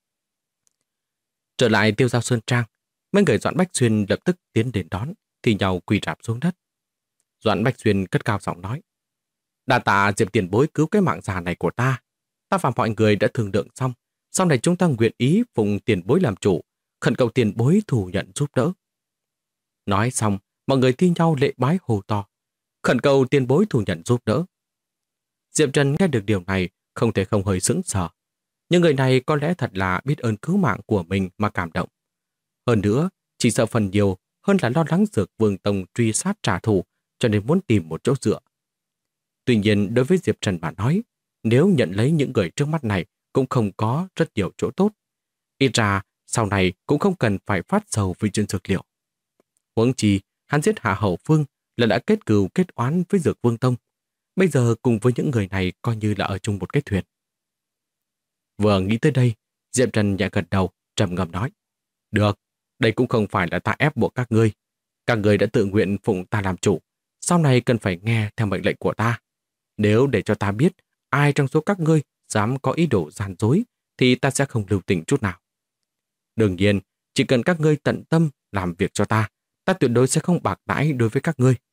Trở lại Tiêu Giao Sơn Trang, mấy người Doãn Bách Xuyên lập tức tiến đến đón, thì nhau quỳ rạp xuống đất. Doãn Bách Xuyên cất cao giọng nói: Đa tạ Diệp tiền bối cứu cái mạng già này của ta. Ta và mọi người đã thương lượng xong, sau này chúng ta nguyện ý phụng tiền bối làm chủ, khẩn cầu tiền bối thủ nhận giúp đỡ. Nói xong, mọi người thi nhau lễ bái hô to, khẩn cầu tiền bối thủ nhận giúp đỡ. Diệp Trần nghe được điều này không thể không hơi sững sờ. Nhưng người này có lẽ thật là biết ơn cứu mạng của mình mà cảm động. Hơn nữa, chỉ sợ phần nhiều hơn là lo lắng Dược Vương Tông truy sát trả thù, cho nên muốn tìm một chỗ dựa. Tuy nhiên, đối với Diệp Trần mà nói, nếu nhận lấy những người trước mắt này cũng không có rất nhiều chỗ tốt. Ít ra, sau này cũng không cần phải phát sầu vì chuyện dược liệu. Huống chi, hắn giết Hạ Hầu Phương là đã kết cừu kết oán với Dược Vương Tông. Bây giờ cùng với những người này coi như là ở chung một cái thuyền. Vừa nghĩ tới đây, Diệp Trần nhẹ gật đầu, trầm ngâm nói: Được, đây cũng không phải là ta ép buộc các ngươi. Các ngươi đã tự nguyện phụng ta làm chủ, sau này cần phải nghe theo mệnh lệnh của ta. Nếu để cho ta biết ai trong số các ngươi dám có ý đồ gian dối, thì ta sẽ không lưu tình chút nào. Đương nhiên, chỉ cần các ngươi tận tâm làm việc cho ta, ta tuyệt đối sẽ không bạc đãi đối với các ngươi.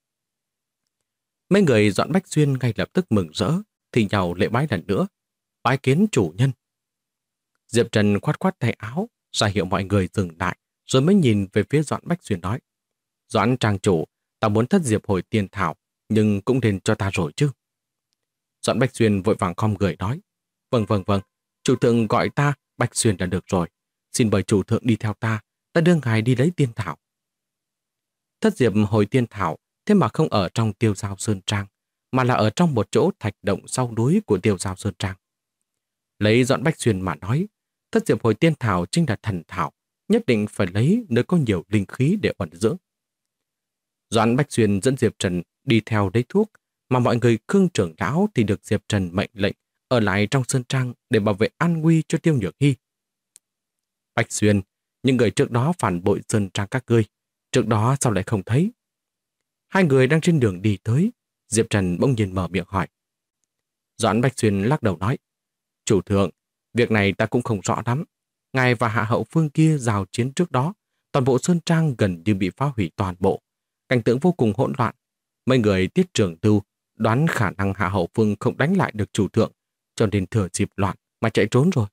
Mấy người Doãn Bách Xuyên ngay lập tức mừng rỡ, thì nhau lễ bái lần nữa. Bái kiến chủ nhân. Diệp Trần khoát khoát tay áo, ra hiệu mọi người dừng lại, rồi mới nhìn về phía Doãn Bách Xuyên nói: Doãn trang chủ, ta muốn thất diệp hồi tiên thảo, nhưng cũng nên cho ta rồi chứ. Doãn Bách Xuyên vội vàng khom người nói: Vâng, chủ thượng gọi ta Bách Xuyên là được rồi. Xin mời chủ thượng đi theo ta đưa ngài đi lấy tiên thảo. Thất diệp hồi tiên thảo thế mà không ở trong Tiêu Giao Sơn Trang, mà là ở trong một chỗ thạch động sau núi của Tiêu Giao Sơn Trang. Lấy Doãn Bách Xuyên mà nói, Thất diệp hồi tiên thảo chính là thần thảo, nhất định phải lấy nơi có nhiều linh khí để ẩn dưỡng. Doãn Bách Xuyên dẫn Diệp Trần đi theo lấy thuốc, mà mọi người Khương trưởng lão thì được Diệp Trần mệnh lệnh ở lại trong sơn trang để bảo vệ an nguy cho Tiêu Nhược Hy. Bách Xuyên, những người trước đó phản bội sơn trang các ngươi, trước đó sao lại không thấy? Hai người đang trên đường đi tới, Diệp Trần bỗng nhiên mở miệng hỏi. Doãn Bách Xuyên lắc đầu nói, chủ thượng, việc này ta cũng không rõ lắm. Ngài và hạ hậu phương kia giao chiến trước đó, toàn bộ sơn trang gần như bị phá hủy toàn bộ. Cảnh tượng vô cùng hỗn loạn. Mấy người Tiết Trường Tưu đoán khả năng hạ hậu phương không đánh lại được chủ thượng, cho nên thừa dịp loạn mà chạy trốn rồi.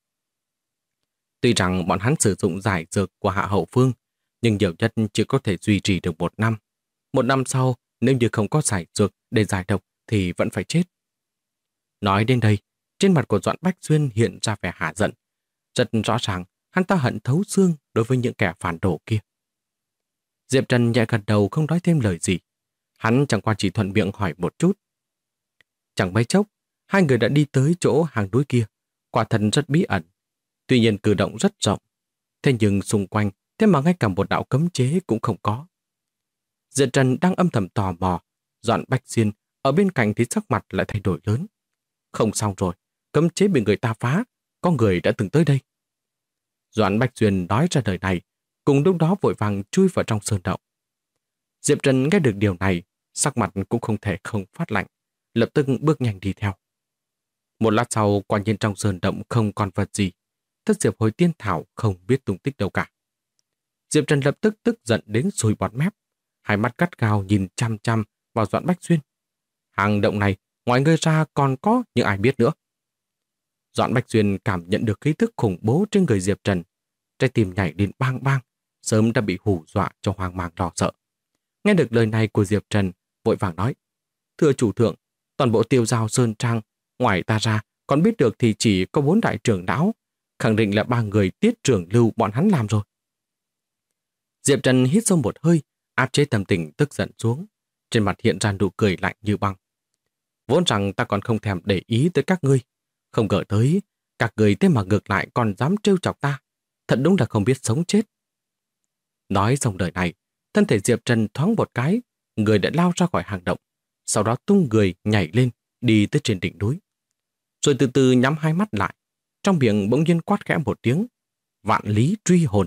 Tuy rằng bọn hắn sử dụng giải dược của hạ hậu phương, nhưng nhiều nhất chỉ có thể duy trì được 1 năm. 1 năm sau, nếu như không có giải dược để giải độc thì vẫn phải chết. Nói đến đây, trên mặt của Doãn Bách Xuyên hiện ra vẻ hả giận. Rất rõ ràng, hắn ta hận thấu xương đối với những kẻ phản đồ kia. Diệp Trần nhẹ gật đầu không nói thêm lời gì. Hắn chẳng qua chỉ thuận miệng hỏi một chút. Chẳng mấy chốc, hai người đã đi tới chỗ hàng núi kia. Quả thật rất bí ẩn. Tuy nhiên cử động rất rộng. Thế nhưng xung quanh, thế mà ngay cả một đạo cấm chế cũng không có. Diệp Trần đang âm thầm tò mò. Doãn Bách Xuyên ở bên cạnh thì sắc mặt lại thay đổi lớn. Không xong rồi, cấm chế bị người ta phá. Có người đã từng tới đây. Doãn Bách Xuyên nói ra lời này, cùng lúc đó vội vàng chui vào trong sơn động. Diệp Trần nghe được điều này, sắc mặt cũng không thể không phát lạnh, lập tức bước nhanh đi theo. Một lát sau, quả nhiên trong sơn động không còn vật gì. Thất diệp hồi tiên thảo không biết tung tích đâu cả. Diệp Trần lập tức tức giận đến sùi bọt mép, hai mắt gắt gao nhìn chăm chăm vào Doãn Bách Xuyên. Hang động này, ngoài người ra còn có những ai biết nữa. Doãn Bách Xuyên cảm nhận được khí tức khủng bố trên người Diệp Trần. Trái tim nhảy đến bang bang, sớm đã bị hù dọa cho hoang mang lo sợ. Nghe được lời này của Diệp Trần, vội vàng nói, thưa chủ thượng, toàn bộ Tiêu Giao sơn trang, ngoài ta ra, còn biết được thì chỉ có 4 đại trưởng lão, khẳng định là 3 người Tiết Trưởng Lưu bọn hắn làm rồi. Diệp Trần hít sâu một hơi, áp chế tâm tình tức giận xuống, trên mặt hiện ra nụ cười lạnh như băng. Vốn rằng ta còn không thèm để ý tới các ngươi, không ngờ tới, các người thế mà ngược lại còn dám trêu chọc ta. Thật đúng là không biết sống chết. Nói xong lời này, thân thể Diệp Trần thoáng một cái, người đã lao ra khỏi hang động, sau đó tung người nhảy lên, đi tới trên đỉnh núi. Rồi từ từ nhắm hai mắt lại, trong miệng bỗng nhiên quát khẽ một tiếng, vạn lý truy hồn.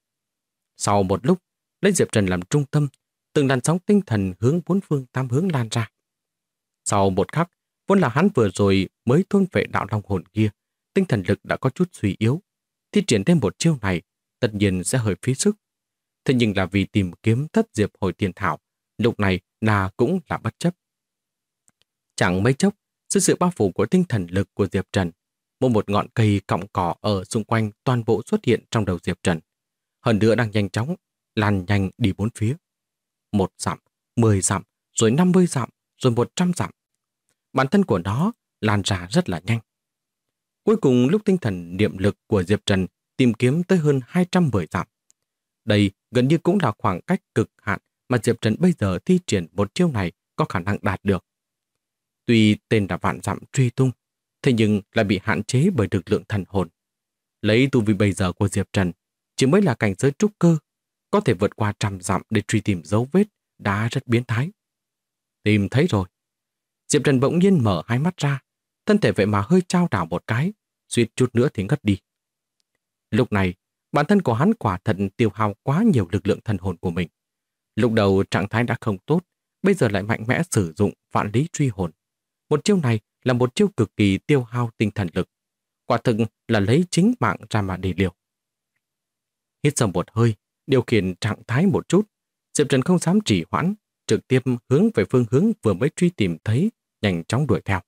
Sau một lúc, lấy Diệp Trần làm trung tâm, từng làn sóng tinh thần hướng 4 phương 8 hướng lan ra. Sau một khắc, vốn là hắn vừa rồi mới thôn phệ đạo long hồn kia, tinh thần lực đã có chút suy yếu. Thi triển thêm một chiêu này, tất nhiên sẽ hơi phí sức. Thế nhưng là vì tìm kiếm thất diệp hồi tiên thảo, lúc này là cũng là bất chấp. Chẳng mấy chốc, sự bao phủ của tinh thần lực của Diệp Trần, một ngọn cây cọng cỏ ở xung quanh toàn bộ xuất hiện trong đầu Diệp Trần. Hơn nữa đang nhanh chóng, lan nhanh đi 4 phía. 1 dặm, 10 dặm, rồi 50 dặm, rồi 100 dặm. Bản thân của nó lan ra rất là nhanh. Cuối cùng lúc tinh thần niệm lực của Diệp Trần tìm kiếm tới hơn 210 dặm. Đây gần như cũng là khoảng cách cực hạn mà Diệp Trần bây giờ thi triển một chiêu này có khả năng đạt được. Tuy tên là vạn dặm truy tung, thế nhưng lại bị hạn chế bởi lực lượng thần hồn. Lấy tu vi bây giờ của Diệp Trần, chỉ mới là cảnh giới trúc cơ, có thể vượt qua 100 dặm để truy tìm dấu vết đã rất biến thái. Tìm thấy rồi. Diệp Trần bỗng nhiên mở hai mắt ra, thân thể vậy mà hơi chao đảo một cái, suýt chút nữa thì ngất đi. Lúc này, bản thân của hắn quả thật tiêu hao quá nhiều lực lượng thần hồn của mình. Lúc đầu trạng thái đã không tốt, bây giờ lại mạnh mẽ sử dụng vạn lý truy hồn. Một chiêu này là một chiêu cực kỳ tiêu hao tinh thần lực. Quả thực là lấy chính mạng ra mà để liều. Hít sâu một hơi, điều khiển trạng thái một chút, Diệp Trần không dám trì hoãn, trực tiếp hướng về phương hướng vừa mới truy tìm thấy, nhanh chóng đuổi theo.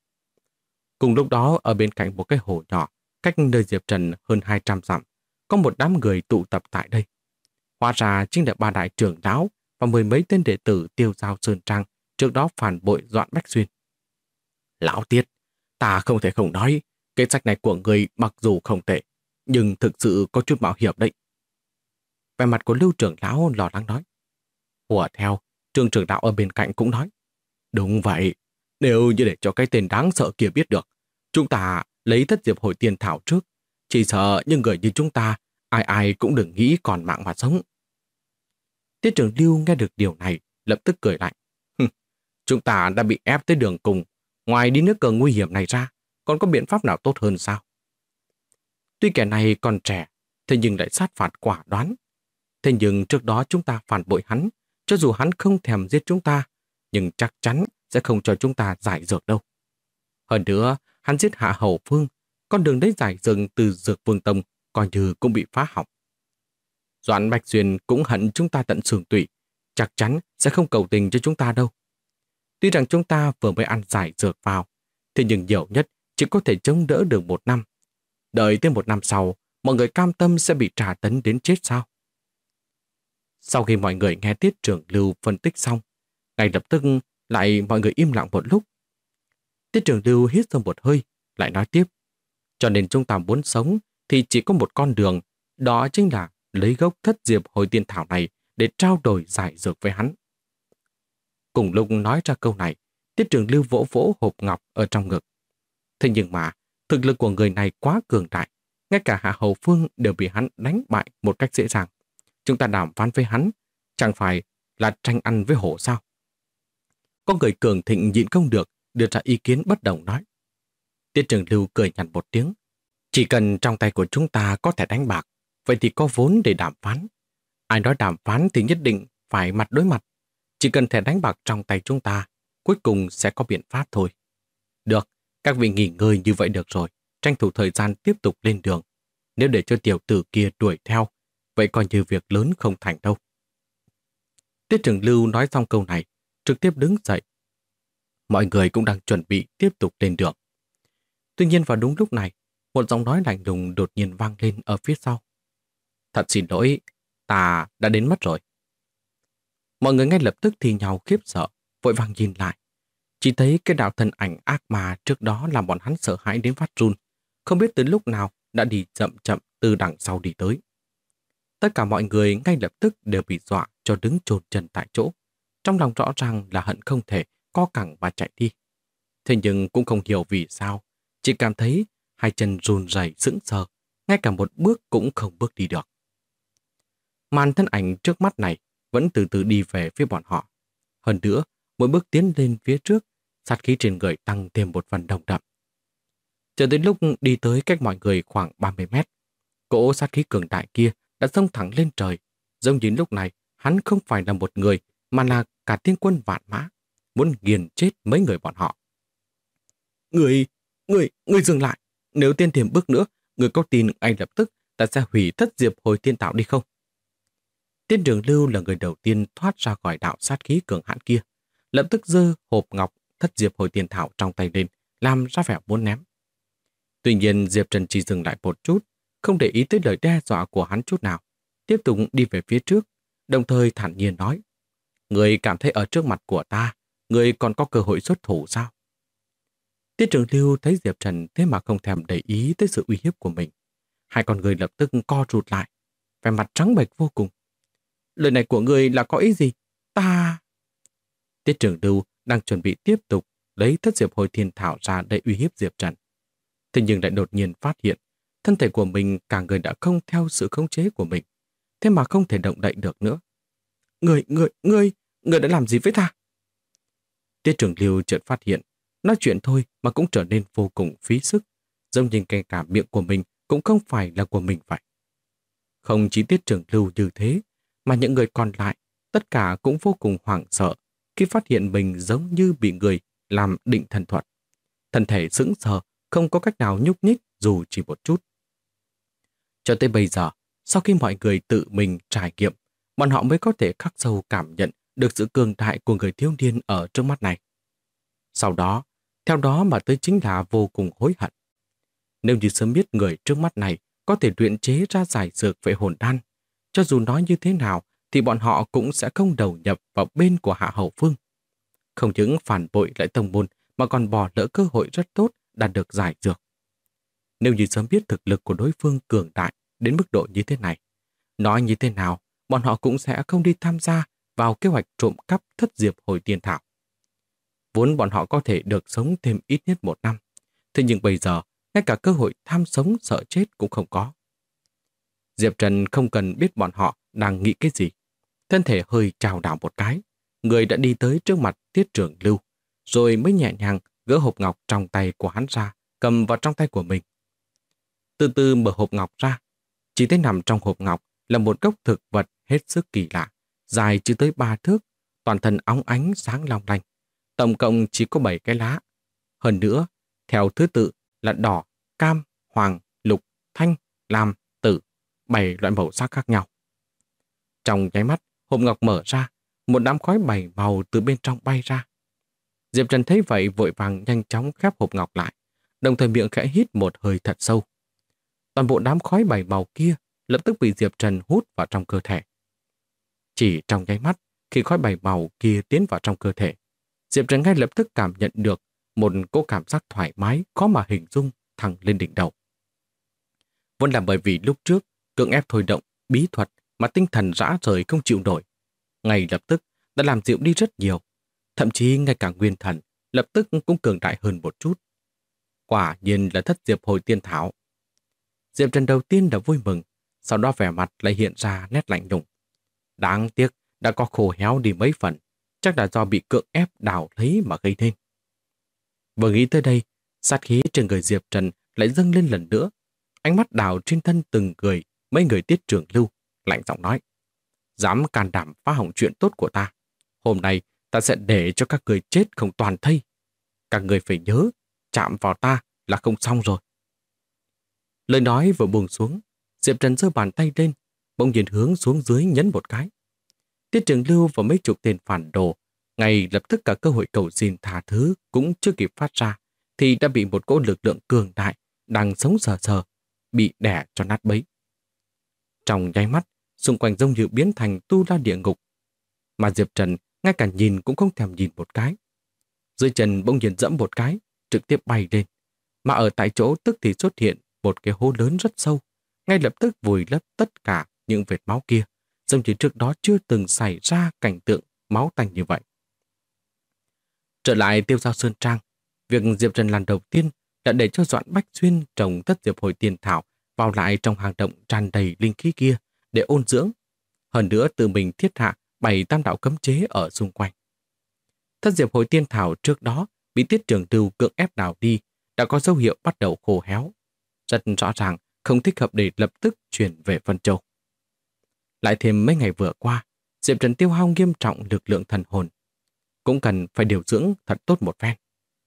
Cùng lúc đó, ở bên cạnh một cái hồ nhỏ, cách nơi Diệp Trần hơn 200 dặm, có một đám người tụ tập tại đây. Hóa ra chính là 3 đại trưởng lão và 10 mấy tên đệ tử Tiêu Giao Sơn Trang trước đó phản bội Doãn Bách Xuyên. Lão Tiết, ta không thể không nói, cái sách này của người mặc dù không tệ, nhưng thực sự có chút mạo hiểm đấy. Vẻ mặt của Lưu trưởng lão lo lắng nói. Hùa theo, Trương trưởng lão ở bên cạnh cũng nói. Đúng vậy, nếu như để cho cái tên đáng sợ kia biết được, chúng ta lấy thất diệp hồi tiên thảo trước, Chỉ sợ những người như chúng ta, ai ai cũng đừng nghĩ còn mạng mà sống. Tiết Trường Lưu nghe được điều này, lập tức cười lạnh. Chúng ta đã bị ép tới đường cùng, ngoài đi nước cờ nguy hiểm này ra, còn có biện pháp nào tốt hơn sao? Tuy kẻ này còn trẻ, thế nhưng lại sát phạt quả đoán. Thế nhưng trước đó chúng ta phản bội hắn, cho dù hắn không thèm giết chúng ta, nhưng chắc chắn sẽ không cho chúng ta giải dược đâu. Hơn nữa, hắn giết Hạ Hầu Phương, con đường đấy giải dược từ Dược Vương Tông coi như cũng bị phá hỏng. Doãn Bạch Xuyên cũng hận chúng ta tận xương tủy, chắc chắn sẽ không cầu tình cho chúng ta đâu. Tuy rằng chúng ta vừa mới ăn giải dược vào, thế nhưng nhiều nhất chỉ có thể chống đỡ được 1 năm. Đợi tới 1 năm sau, mọi người cam tâm sẽ bị tra tấn đến chết sao? Sau khi mọi người nghe Tiết Trường Lưu phân tích xong, ngay lập tức lại mọi người im lặng một lúc. Tiết Trường Lưu hít sâu một hơi, lại nói tiếp. Cho nên chúng ta muốn sống thì chỉ có một con đường, đó chính là lấy gốc thất diệp hồi tiên thảo này để trao đổi giải dược với hắn. Cùng lúc nói ra câu này, Tiết Trường Lưu vỗ vỗ hộp ngọc ở trong ngực. Thế nhưng mà, thực lực của người này quá cường đại, ngay cả Hạ Hầu Phương đều bị hắn đánh bại một cách dễ dàng. Chúng ta đàm phán với hắn, chẳng phải là tranh ăn với hổ sao? Có người cường thịnh nhịn không được, đưa ra ý kiến bất đồng nói. Tiết Trường Lưu cười nhạt một tiếng. Chỉ cần trong tay của chúng ta có thể đánh bạc, vậy thì có vốn để đàm phán. Ai nói đàm phán thì nhất định phải mặt đối mặt. Chỉ cần thẻ đánh bạc trong tay chúng ta, cuối cùng sẽ có biện pháp thôi. Được, các vị nghỉ ngơi như vậy được rồi, tranh thủ thời gian tiếp tục lên đường. Nếu để cho tiểu tử kia đuổi theo, vậy coi như việc lớn không thành đâu. Tiết Trường Lưu nói xong câu này, trực tiếp đứng dậy. Mọi người cũng đang chuẩn bị tiếp tục lên đường. Tuy nhiên vào đúng lúc này, một giọng nói lạnh lùng đột nhiên vang lên ở phía sau. Thật xin lỗi, ta đã đến mất rồi. Mọi người ngay lập tức thì nhau khiếp sợ, vội vàng nhìn lại. Chỉ thấy cái đạo thân ảnh ác ma trước đó làm bọn hắn sợ hãi đến phát run, không biết từ lúc nào đã đi chậm chậm từ đằng sau đi tới. Tất cả mọi người ngay lập tức đều bị dọa cho đứng chôn chân tại chỗ. Trong lòng rõ ràng là hận không thể co cẳng và chạy đi. Thế nhưng cũng không hiểu vì sao, chỉ cảm thấy hai chân run rẩy sững sờ, ngay cả một bước cũng không bước đi được. Màn thân ảnh trước mắt này vẫn từ từ đi về phía bọn họ. Hơn nữa, mỗi bước tiến lên phía trước, sát khí trên người tăng thêm một phần nồng đậm. Cho đến lúc đi tới cách mọi người khoảng 30 mét, cỗ sát khí cường đại kia đã xông thẳng lên trời, giống như lúc này hắn không phải là một người mà là cả thiên quân vạn mã, muốn nghiền chết mấy người bọn họ. Người dừng lại, nếu tiến thêm bước nữa, người có tin anh lập tức ta sẽ hủy thất diệp hồi thiên tạo đi không? Tiết Trường Lưu là người đầu tiên thoát ra khỏi đạo sát khí cường hãn kia, lập tức giơ hộp ngọc thất diệp hồi tiên thảo trong tay lên, làm ra vẻ muốn ném. Tuy nhiên Diệp Trần chỉ dừng lại một chút, không để ý tới lời đe dọa của hắn chút nào, tiếp tục đi về phía trước, đồng thời thản nhiên nói: Người cảm thấy ở trước mặt của ta, người còn có cơ hội xuất thủ sao? Tiết Trường Lưu thấy Diệp Trần thế mà không thèm để ý tới sự uy hiếp của mình. Hai con người lập tức co rụt lại, vẻ mặt trắng bệch vô cùng. Lời này của người là có ý gì? Ta... Tiết Trường Lưu đang chuẩn bị tiếp tục lấy thất diệp hồi thiên thảo ra để uy hiếp Diệp Trần. Thế nhưng lại đột nhiên phát hiện thân thể của mình cả người đã không theo sự khống chế của mình, thế mà không thể động đậy được nữa. Người đã làm gì với ta? Tiết Trường Lưu chợt phát hiện, nói chuyện thôi mà cũng trở nên vô cùng phí sức, giống như ngay cả miệng của mình cũng không phải là của mình vậy. Không chỉ Tiết Trường Lưu như thế, mà những người còn lại, tất cả cũng vô cùng hoảng sợ khi phát hiện mình giống như bị người làm định thần thuật. Thân thể sững sờ, không có cách nào nhúc nhích dù chỉ một chút. Cho tới bây giờ, sau khi mọi người tự mình trải nghiệm, bọn họ mới có thể khắc sâu cảm nhận được sự cường đại của người thiếu niên ở trước mắt này. Sau đó, theo đó mà tới chính là vô cùng hối hận. Nếu như sớm biết người trước mắt này có thể luyện chế ra giải dược vệ hồn đan, cho dù nói như thế nào thì bọn họ cũng sẽ không đầu nhập vào bên của Hạ Hầu Phương. Không những phản bội lại tông môn mà còn bỏ lỡ cơ hội rất tốt đạt được giải dược. Nếu như sớm biết thực lực của đối phương cường đại đến mức độ như thế này, nói như thế nào, bọn họ cũng sẽ không đi tham gia vào kế hoạch trộm cắp thất diệp hồi tiên thảo. Vốn bọn họ có thể được sống thêm ít nhất 1 năm, thế nhưng bây giờ ngay cả cơ hội tham sống sợ chết cũng không có. Diệp Trần không cần biết bọn họ đang nghĩ cái gì. Thân thể hơi chào đảo một cái, người đã đi tới trước mặt Tiết Trường Lưu, rồi mới nhẹ nhàng gỡ hộp ngọc trong tay của hắn ra, cầm vào trong tay của mình. Từ từ mở hộp ngọc ra, chỉ thấy nằm trong hộp ngọc là một gốc thực vật hết sức kỳ lạ, dài chưa tới 3 thước, toàn thân óng ánh sáng long lanh. Tổng cộng chỉ có 7 cái lá. Hơn nữa, theo thứ tự là đỏ, cam, hoàng, lục, thanh, lam, tử, 7 loại màu sắc khác nhau. Trong nháy mắt, hộp ngọc mở ra, một đám khói 7 màu từ bên trong bay ra. Diệp Trần thấy vậy vội vàng nhanh chóng khép hộp ngọc lại, đồng thời miệng khẽ hít một hơi thật sâu. Toàn bộ đám khói 7 màu kia lập tức bị Diệp Trần hút vào trong cơ thể. Chỉ trong nháy mắt, khi khói 7 màu kia tiến vào trong cơ thể, Diệp Trần ngay lập tức cảm nhận được một cỗ cảm giác thoải mái khó mà hình dung thẳng lên đỉnh đầu. Vốn là bởi vì lúc trước cưỡng ép thôi động bí thuật mà tinh thần rã rời không chịu nổi, ngay lập tức đã làm dịu đi rất nhiều, thậm chí ngay cả nguyên thần lập tức cũng cường đại hơn một chút. Quả nhiên là thất diệp hồi tiên thảo. Diệp Trần đầu tiên đã vui mừng, sau đó vẻ mặt lại hiện ra nét lạnh lùng. Đáng tiếc đã có khô héo đi mấy phần, chắc là do bị cưỡng ép đào lấy mà gây nên. Vừa nghĩ tới đây, sát khí trên người Diệp Trần lại dâng lên lần nữa. Ánh mắt đào trên thân từng người, mấy người Tiết Trường Lưu, lạnh giọng nói: dám can đảm phá hỏng chuyện tốt của ta, hôm nay ta sẽ để cho các người chết không toàn thây. Các người phải nhớ, chạm vào ta là không xong rồi. Lời nói vừa buông xuống, Diệp Trần giơ bàn tay lên, bỗng nhiên hướng xuống dưới nhấn một cái. Tiết Trường Lưu và mấy chục tên phản đồ, ngay lập tức cả cơ hội cầu xin tha thứ cũng chưa kịp phát ra, thì đã bị một cỗ lực lượng cường đại đang sống sờ sờ bị đè cho nát bấy. Trong nháy mắt, xung quanh giống như biến thành tu la địa ngục, mà Diệp Trần ngay cả nhìn cũng không thèm nhìn một cái. Dưới chân bỗng nhiên dẫm một cái, trực tiếp bay lên, mà ở tại chỗ tức thì xuất hiện một cái hố lớn rất sâu, ngay lập tức vùi lấp tất cả những vệt máu kia, giống như trước đó chưa từng xảy ra cảnh tượng máu tanh như vậy. Trở lại Tiêu Giao Sơn Trang, việc Diệp Trần lần đầu tiên đã để cho Doãn Bách Xuyên trồng thất diệp hồi tiên thảo vào lại trong hang động tràn đầy linh khí kia để ôn dưỡng. Hơn nữa tự mình thiết hạ 7 tam đạo cấm chế ở xung quanh. Thất diệp hồi tiên thảo trước đó bị Tiết Trường Lưu cưỡng ép đào đi, đã có dấu hiệu bắt đầu khô héo. Rất rõ ràng không thích hợp để lập tức chuyển về Vân Châu. Lại thêm mấy ngày vừa qua, Diệp Trần tiêu hao nghiêm trọng lực lượng thần hồn, cũng cần phải điều dưỡng thật tốt một phen.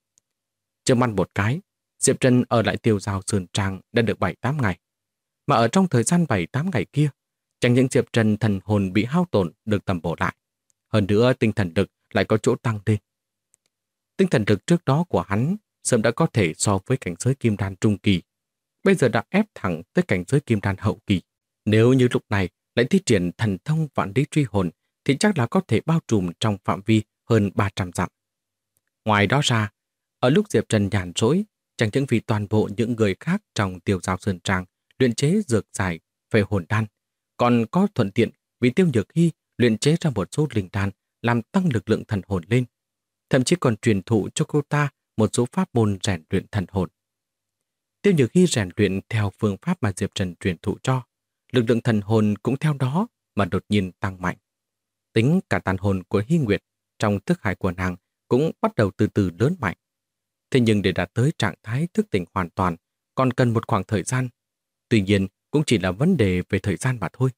Trước mắt một cái, Diệp Trần ở lại Tiêu Giao Sơn Trang đã được 7-8 ngày. Mà ở trong thời gian 7-8 ngày kia, chẳng những Diệp Trần thần hồn bị hao tổn được tầm bổ lại, hơn nữa tinh thần lực lại có chỗ tăng lên. Tinh thần lực trước đó của hắn sớm đã có thể so với cảnh giới kim đan trung kỳ, bây giờ đã ép thẳng tới cảnh giới kim đan hậu kỳ. Nếu như lúc này lại thi triển thần thông vạn lý truy hồn thì chắc là có thể bao trùm trong phạm vi hơn 300 dặm. Ngoài đó ra, ở lúc Diệp Trần nhàn rỗi, chẳng những vì toàn bộ những người khác trong Tiêu Giao Sơn Trang luyện chế dược giải về hồn đan, còn có thuận tiện vì Tiêu Nhược Hy luyện chế ra một số linh đan làm tăng lực lượng thần hồn lên, thậm chí còn truyền thụ cho cô ta một số pháp môn rèn luyện thần hồn. Tiêu Nhược Hy rèn luyện theo phương pháp mà Diệp Trần truyền thụ cho, lực lượng thần hồn cũng theo đó mà đột nhiên tăng mạnh. Tính cả tàn hồn của Hy Nguyệt trong thức hải của nàng cũng bắt đầu từ từ lớn mạnh. Thế nhưng để đạt tới trạng thái thức tỉnh hoàn toàn còn cần một khoảng thời gian. Tuy nhiên cũng chỉ là vấn đề về thời gian mà thôi.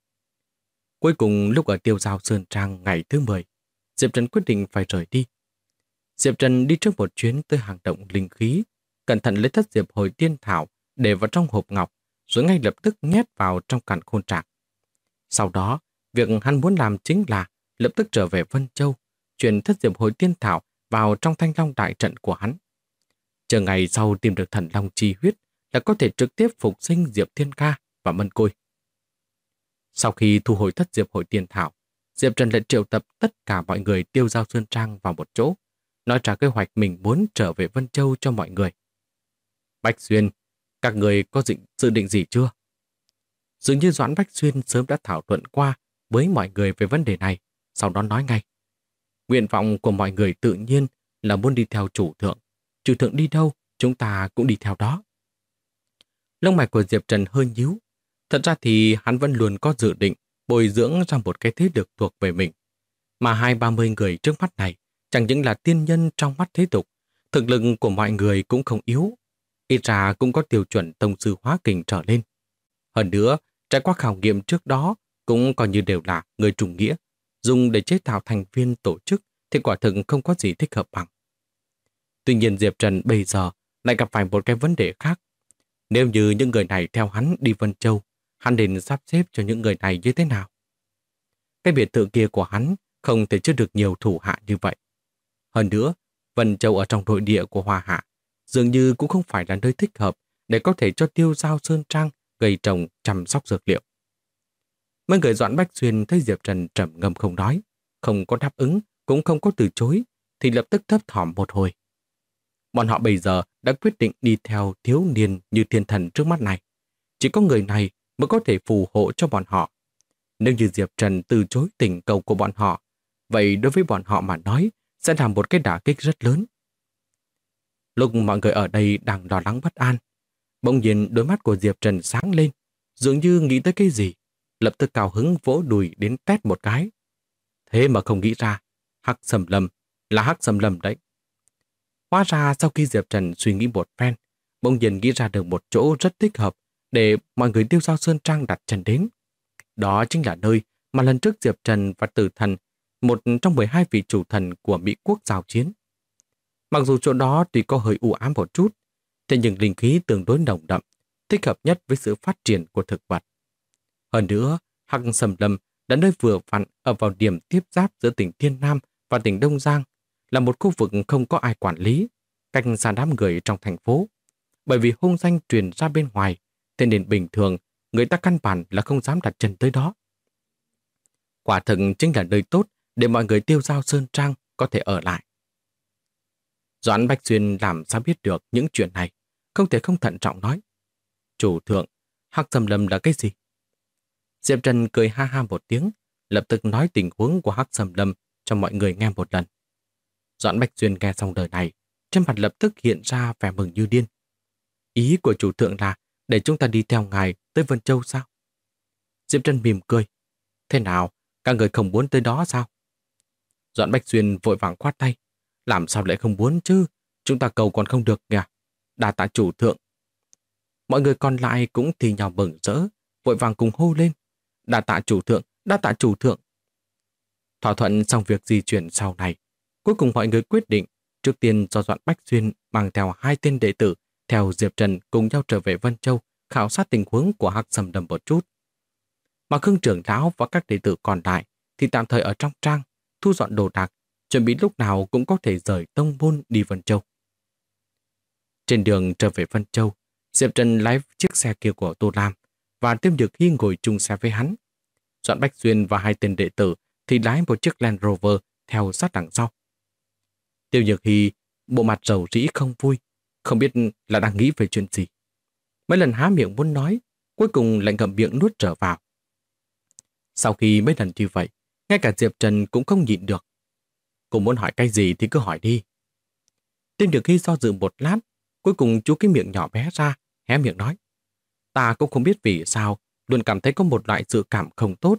Cuối cùng lúc ở Tiêu Giao Sơn Trang ngày thứ 10, Diệp Trần quyết định phải rời đi. Diệp Trần đi trước một chuyến tới hang động linh khí, cẩn thận lấy thất diệp hồi tiên thảo để vào trong hộp ngọc, rồi ngay lập tức nhét vào trong càn khôn trạc. Sau đó, việc hắn muốn làm chính là lập tức trở về Vân Châu, chuyển thất diệp hồi tiên thảo vào trong Thanh Long đại trận của hắn. Chờ ngày sau tìm được thần long chi huyết là có thể trực tiếp phục sinh Diệp Thiên Ca và Mân Côi. Sau khi thu hồi thất diệp hồi tiên thảo, Diệp Trần lại triệu tập tất cả mọi người Tiêu Giao Sơn Trang vào một chỗ, nói ra kế hoạch mình muốn trở về Vân Châu cho mọi người. Bách Xuyên, các người có dự định gì chưa? Dường như Doãn Bách Xuyên sớm đã thảo luận qua với mọi người về vấn đề này, sau đó nói ngay. Nguyện vọng của mọi người tự nhiên là muốn đi theo chủ thượng. Chủ thượng đi đâu, chúng ta cũng đi theo đó. Lông mày của Diệp Trần hơi nhíu. Thật ra thì hắn vẫn luôn có dự định bồi dưỡng ra một cái thế lực thuộc về mình. Mà 20-30 người trước mắt này chẳng những là tiên nhân trong mắt thế tục, thực lực của mọi người cũng không yếu. Ít ra cũng có tiêu chuẩn tông sư hóa kình trở lên. Hơn nữa, trải qua khảo nghiệm trước đó cũng coi như đều là người trùng nghĩa, dùng để chế tạo thành viên tổ chức thì quả thực không có gì thích hợp bằng. Tuy nhiên Diệp Trần bây giờ lại gặp phải một cái vấn đề khác. Nếu như những người này theo hắn đi Vân Châu, hắn nên sắp xếp cho những người này như thế nào? Cái biệt thự kia của hắn không thể chứa được nhiều thủ hạ như vậy. Hơn nữa, Vân Châu ở trong nội địa của Hoa Hạ dường như cũng không phải là nơi thích hợp để có thể cho Tiêu Giao Sơn Trang gây trồng chăm sóc dược liệu. Mấy người Doãn Bách Xuyên thấy Diệp Trần trầm ngâm không nói, không có đáp ứng, cũng không có từ chối, thì lập tức thấp thỏm một hồi. Bọn họ bây giờ đã quyết định đi theo thiếu niên như thiên thần trước mắt này. Chỉ có người này mới có thể phù hộ cho bọn họ. Nếu như Diệp Trần từ chối tình cầu của bọn họ, vậy đối với bọn họ mà nói sẽ là một cái đả kích rất lớn. Lúc mọi người ở đây đang lo lắng bất an, bỗng nhiên đôi mắt của Diệp Trần sáng lên, dường như nghĩ tới cái gì, lập tức cao hứng vỗ đùi đến tét một cái. Thế mà không nghĩ ra, Hắc Sầm Lâm là Hắc Sầm Lâm đấy. Hóa ra sau khi Diệp Trần suy nghĩ một phen, bỗng nhiên nghĩ ra được một chỗ rất thích hợp để mọi người Tiêu Giao Sơn Trang đặt chân đến. Đó chính là nơi mà lần trước Diệp Trần và Tử Thần, một trong 12 vị chủ thần của Mỹ quốc giao chiến. Mặc dù chỗ đó tuy có hơi u ám một chút, thế nhưng linh khí tương đối nồng đậm, thích hợp nhất với sự phát triển của thực vật. Hơn nữa, Hắc Sầm Lâm đã nơi vừa vặn ở vào điểm tiếp giáp giữa tỉnh Thiên Nam và tỉnh Đông Giang, là một khu vực không có ai quản lý, cách xa đám người trong thành phố. Bởi vì hung danh truyền ra bên ngoài, thế nên bình thường người ta căn bản là không dám đặt chân tới đó. Quả thực chính là nơi tốt để mọi người Tiêu Giao Sơn Trang có thể ở lại. Doãn Bách Xuyên làm sao biết được những chuyện này, không thể không thận trọng nói. Chủ thượng, Hắc Sầm Lâm là cái gì? Diệp Trần cười ha ha một tiếng, lập tức nói tình huống của Hắc Sầm Lâm cho mọi người nghe một lần. Doãn Bách Xuyên nghe xong lời này, trên mặt lập tức hiện ra vẻ mừng như điên. Ý của chủ thượng là để chúng ta đi theo ngài tới Vân Châu sao? Diệp Trần mỉm cười. Thế nào, các người không muốn tới đó sao? Doãn Bách Xuyên vội vàng khoát tay. Làm sao lại không muốn chứ? Chúng ta cầu còn không được kìa. Đa tạ chủ thượng. Mọi người còn lại cũng thì nhau mừng rỡ, vội vàng cùng hô lên. Đa tạ chủ thượng, đa tạ chủ thượng. Thỏa thuận xong việc di chuyển sau này, cuối cùng mọi người quyết định trước tiên do Doãn Bách Xuyên mang theo 2 tên đệ tử theo Diệp Trần cùng nhau trở về Vân Châu khảo sát tình huống của Hắc Sầm Lâm một chút. Mà Khương trưởng lão và các đệ tử còn lại thì tạm thời ở trong trang, thu dọn đồ đạc, chuẩn bị lúc nào cũng có thể rời tông môn đi Vân Châu. Trên đường trở về Vân Châu, Diệp Trần lái chiếc xe kia của Tô Lam và Tiêu Nhược Hy ngồi chung xe với hắn. Doãn Bách Xuyên và 2 tên đệ tử thì lái một chiếc Land Rover theo sát đằng sau. Tiêu Nhược Hy bộ mặt rầu rĩ không vui, không biết là đang nghĩ về chuyện gì. Mấy lần há miệng muốn nói, cuối cùng lại ngậm miệng nuốt trở vào. Sau khi mấy lần như vậy, ngay cả Diệp Trần cũng không nhịn được. Cô muốn hỏi cái gì thì cứ hỏi đi. Tiêu Nhược Hy do dự một lát, cuối cùng chú cái miệng nhỏ bé ra, hé miệng nói. Ta cũng không biết vì sao, luôn cảm thấy có một loại dự cảm không tốt.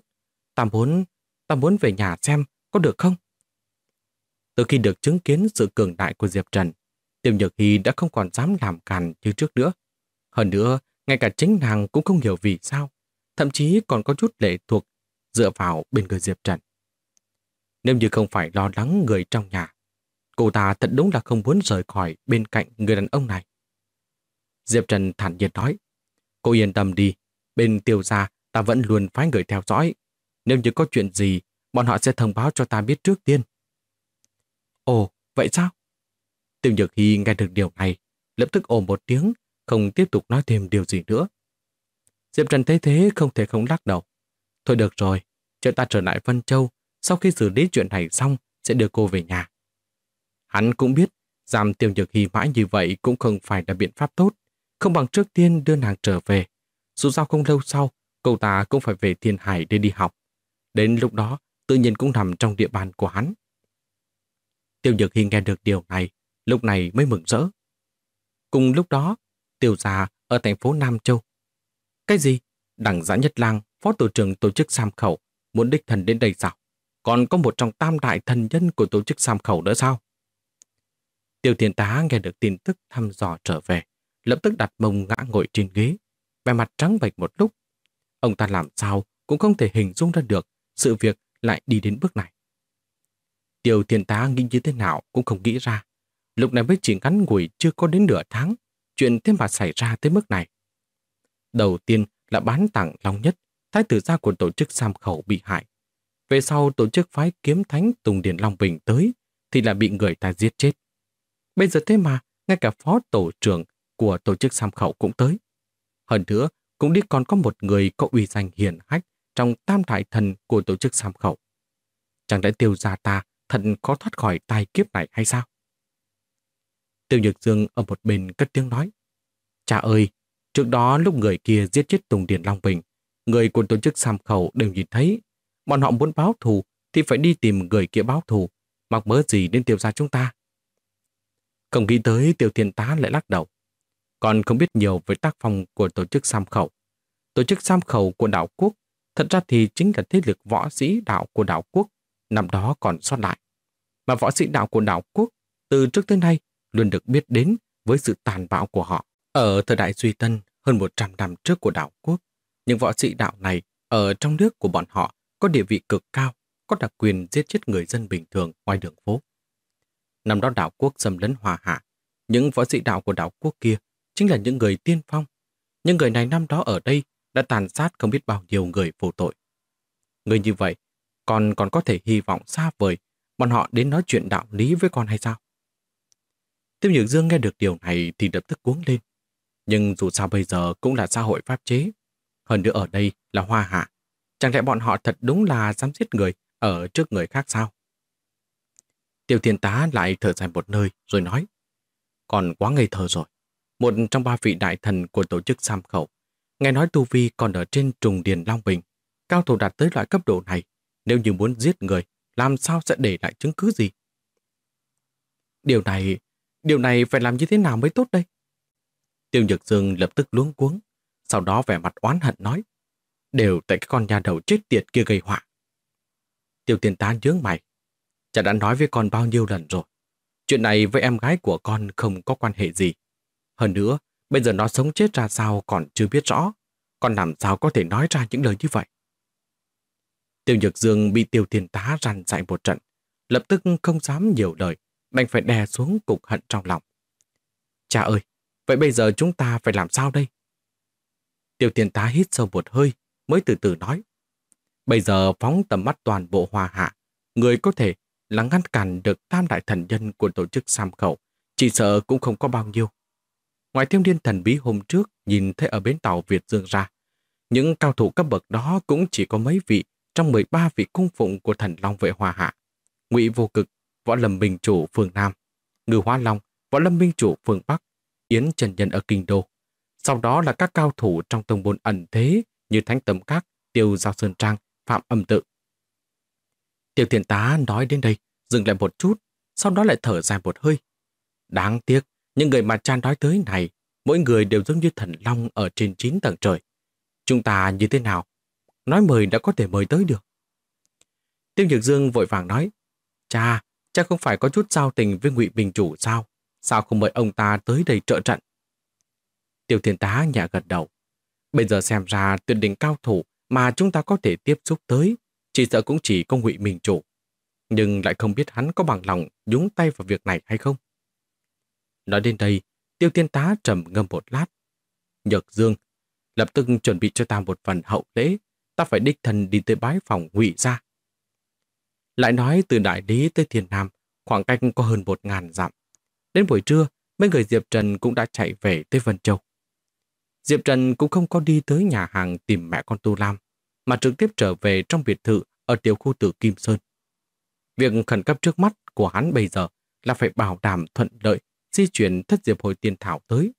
Ta muốn về nhà xem, có được không? Từ khi được chứng kiến sự cường đại của Diệp Trần, Tiêu Nhược Hy đã không còn dám làm càn như trước nữa. Hơn nữa, ngay cả chính nàng cũng không hiểu vì sao, thậm chí còn có chút lệ thuộc dựa vào bên người Diệp Trần. Nếu như không phải lo lắng người trong nhà, cô ta thật đúng là không muốn rời khỏi bên cạnh người đàn ông này. Diệp Trần thản nhiên nói, cô yên tâm đi, bên Tiêu gia ta vẫn luôn phái người theo dõi. Nếu như có chuyện gì, bọn họ sẽ thông báo cho ta biết trước tiên. Ồ, vậy sao? Tiêu Nhược Hy nghe được điều này, lập tức ồ một tiếng, không tiếp tục nói thêm điều gì nữa. Diệp Trần thấy thế không thể không lắc đầu. Thôi được rồi, chờ ta trở lại Vân Châu, sau khi xử lý chuyện này xong sẽ đưa cô về nhà. Hắn cũng biết giam Tiêu Nhược Hy mãi như vậy cũng không phải là biện pháp tốt, không bằng trước tiên đưa nàng trở về. Dù sao không lâu sau, cô ta cũng phải về Thiên Hải để đi học. Đến lúc đó, tự nhiên cũng nằm trong địa bàn của hắn. Tiêu Nhược Hy nghe được điều này, lúc này mới mừng rỡ. Cùng lúc đó, Tiêu gia ở thành phố Nam Châu. Cái gì? Đằng Giã Nhất Lang, phó tổ trưởng tổ chức Sam Khẩu, muốn đích thân đến đây sao? Còn có một trong tam đại thần nhân của tổ chức Sam Khẩu nữa sao? Tiêu Thiên Tá nghe được tin tức thăm dò trở về, lập tức đặt mông ngã ngồi trên ghế, vẻ mặt trắng bệch một lúc. Ông ta làm sao cũng không thể hình dung ra được sự việc lại đi đến bước này. Tiêu Thiên Tá nghĩ như thế nào cũng không nghĩ ra. Lúc này mới chỉ ngắn ngủi chưa có đến nửa tháng, chuyện thế mà xảy ra tới mức này. Đầu tiên là bán tặng Long Nhất, thái tử gia của tổ chức Sam Khẩu bị hại. Về sau tổ chức phái kiếm thánh Tùng Điền Long Bình tới thì là bị người ta giết chết. Bây giờ thế mà ngay cả phó tổ trưởng của tổ chức Sam Khẩu cũng tới. Hơn nữa cũng đi còn có một người có uy danh hiển hách trong tam đại thần của tổ chức Sam Khẩu. Chẳng lẽ Tiêu gia ta thật có thoát khỏi tai kiếp này hay sao? Tiêu Nhược Dương ở một bên cất tiếng nói. Cha ơi, trước đó lúc người kia giết chết Tùng Điền Long Bình, người của tổ chức Sam Khẩu đều nhìn thấy. Bọn họ muốn báo thù thì phải đi tìm người kia báo thù, mắc mớ gì đến Tiêu gia chúng ta. Không nghĩ tới Tiêu Thiên Tá lại lắc đầu. Còn không biết nhiều về tác phong của tổ chức Sam Khẩu. Tổ chức Sam Khẩu của đảo quốc thật ra thì chính là thế lực võ sĩ đạo của đảo quốc năm đó còn sót lại. Mà võ sĩ đạo của đảo quốc từ trước tới nay luôn được biết đến với sự tàn bạo của họ. Ở thời đại Duy Tân hơn 100 năm trước của đảo quốc, những võ sĩ đạo này ở trong nước của bọn họ có địa vị cực cao, có đặc quyền giết chết người dân bình thường ngoài đường phố. Năm đó đảo quốc xâm lấn Hoa Hạ, những võ sĩ đạo của đảo quốc kia chính là những người tiên phong. Những người này năm đó ở đây đã tàn sát không biết bao nhiêu người vô tội. Người như vậy còn có thể hy vọng xa vời bọn họ đến nói chuyện đạo lý với con hay sao? Tiêu Nhược Dương nghe được điều này thì lập tức cuống lên. Nhưng dù sao bây giờ cũng là xã hội pháp chế. Hơn nữa ở đây là Hoa Hạ. Chẳng lẽ bọn họ thật đúng là dám giết người ở trước người khác sao? Tiêu Thiên Tá lại thở dài một nơi rồi nói. Còn quá ngây thơ rồi. Một trong 3 vị đại thần của tổ chức Sam Khẩu. Nghe nói tu vi còn ở trên Trùng Điền Long Bình. Cao thủ đạt tới loại cấp độ này. Nếu như muốn giết người, làm sao sẽ để lại chứng cứ gì? Điều này phải làm như thế nào mới tốt đây? Tiêu Nhược Dương lập tức luống cuống, sau đó vẻ mặt oán hận nói, đều tại cái con nhà đầu chết tiệt kia gây họa. Tiêu Thiên Tá nhướng mày, cha đã nói với con bao nhiêu lần rồi, chuyện này với em gái của con không có quan hệ gì. Hơn nữa, bây giờ nó sống chết ra sao còn chưa biết rõ, con làm sao có thể nói ra những lời như vậy? Tiêu Nhược Dương bị Tiêu Thiên Tá răn dạy một trận, lập tức không dám nhiều lời, đành phải đè xuống cục hận trong lòng. Cha ơi, vậy bây giờ chúng ta phải làm sao đây? Tiêu Thiên Tá hít sâu một hơi, mới từ từ nói. Bây giờ phóng tầm mắt toàn bộ Hoa Hạ, người có thể là ngăn cản được tam đại thần nhân của tổ chức Sam Khẩu, chỉ sợ cũng không có bao nhiêu. Ngoài Thiếu Niên thần bí hôm trước nhìn thấy ở bến tàu Việt Dương ra, những cao thủ cấp bậc đó cũng chỉ có mấy vị trong 13 vị cung phụng của thần Long vệ Hoa Hạ. Ngụy Vô Cực, Võ Lâm Minh Chủ phương Nam, Ngư Hóa Long, Võ Lâm Minh Chủ phương Bắc, Yến Trần Nhân ở Kinh Đô. Sau đó là các cao thủ trong tông môn ẩn thế như Thánh Tầm Các, Tiêu Giao Sơn Trang, Phạm Âm Tự. Tiêu Thiên Tá nói đến đây, dừng lại một chút, sau đó lại thở dài một hơi. Đáng tiếc, những người mà cha nói tới này, mỗi người đều giống như thần long ở trên 9 tầng trời. Chúng ta như thế nào? Nói mời đã có thể mời tới được. Tiêu Nhược Dương vội vàng nói, cha không phải có chút giao tình với Ngụy Minh Chủ sao? Sao không mời ông ta tới đây trợ trận? Tiêu Thiên Tá nhẹ gật đầu. Bây giờ xem ra tuyệt đỉnh cao thủ mà chúng ta có thể tiếp xúc tới, chỉ sợ cũng chỉ có Ngụy Minh Chủ. Nhưng lại không biết hắn có bằng lòng nhúng tay vào việc này hay không. Nói đến đây, Tiêu Thiên Tá trầm ngâm một lát. Nhược Dương, lập tức chuẩn bị cho ta một phần hậu lễ, ta phải đích thân đi tới bái phòng Ngụy gia. Lại nói từ Đại Lý tới Thiên Nam, khoảng cách có hơn 1000 dặm. Đến buổi trưa, mấy người Diệp Trần cũng đã chạy về tới Vân Châu. Diệp Trần cũng không có đi tới nhà hàng tìm mẹ con Tu Lam, mà trực tiếp trở về trong biệt thự ở tiểu khu Tử Kim Sơn. Việc khẩn cấp trước mắt của hắn bây giờ là phải bảo đảm thuận lợi di chuyển thất diệp hồi tiên thảo tới.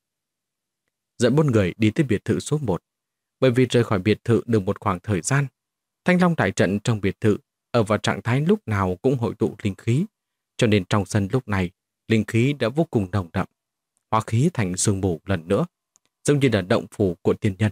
Dẫn 4 người đi tới biệt thự số 1. Bởi vì rời khỏi biệt thự được một khoảng thời gian, Thanh Long đại trận trong biệt thự ở vào trạng thái lúc nào cũng hội tụ linh khí, cho nên trong sân lúc này linh khí đã vô cùng nồng đậm, hóa khí thành sương mù lần nữa. giống như là động phủ của tiên nhân.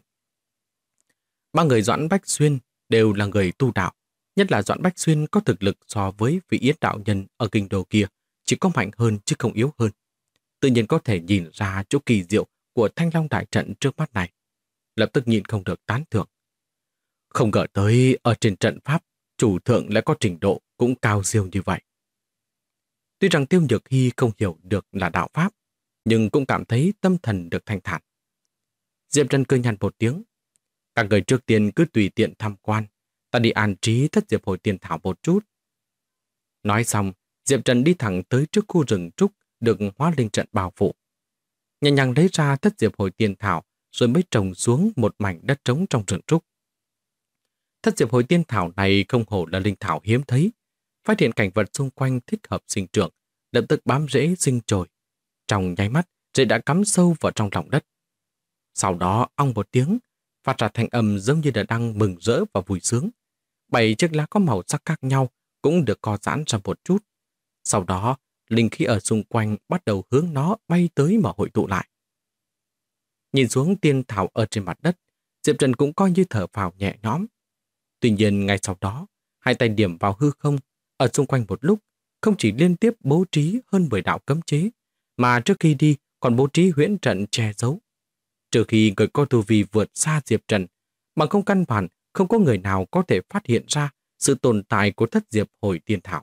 Ba người Doãn Bách Xuyên đều là người tu đạo, nhất là Doãn Bách Xuyên có thực lực so với vị Yết đạo nhân ở kinh đô kia, chỉ có mạnh hơn chứ không yếu hơn. Tự nhiên có thể nhìn ra chỗ kỳ diệu của Thanh Long đại trận trước mắt này. Lập tức nhìn không được tán thưởng. Không ngờ tới ở trên trận pháp, chủ thượng lại có trình độ cũng cao siêu như vậy. Tuy rằng Tiêu Nhược Hy không hiểu được là đạo pháp, nhưng cũng cảm thấy tâm thần được thanh thản. Diệp Trần cười nhạt một tiếng. Các người trước tiên cứ tùy tiện tham quan, ta đi an trí thất diệp hồi tiên thảo một chút. Nói xong, Diệp Trần đi thẳng tới trước khu rừng trúc được hóa linh trận bao phủ. Nhẹ nhàng lấy ra thất diệp hồi tiên thảo rồi mới trồng xuống một mảnh đất trống trong rừng trúc. Thất diệp hồi tiên thảo này không hổ là linh thảo hiếm thấy, phát hiện cảnh vật xung quanh thích hợp sinh trưởng, lập tức bám rễ sinh trồi. Trong nháy mắt, rễ đã cắm sâu vào trong lòng đất. Sau đó, ong một tiếng, phát ra thanh âm giống như là đang mừng rỡ và vui sướng. 7 chiếc lá có màu sắc khác nhau cũng được co giãn ra một chút. Sau đó, linh khí ở xung quanh bắt đầu hướng nó bay tới mà hội tụ lại. Nhìn xuống tiên thảo ở trên mặt đất, Diệp Trần cũng coi như thở phào nhẹ nhõm. Tuy nhiên, ngay sau đó, hai tay điểm vào hư không, ở xung quanh một lúc, không chỉ liên tiếp bố trí hơn 10 đạo cấm chế, mà trước khi đi còn bố trí huyễn trận che giấu. Trừ khi người có tu vi vượt xa Diệp Trần, bằng không căn bản không có người nào có thể phát hiện ra sự tồn tại của thất diệp hồi tiên thảo.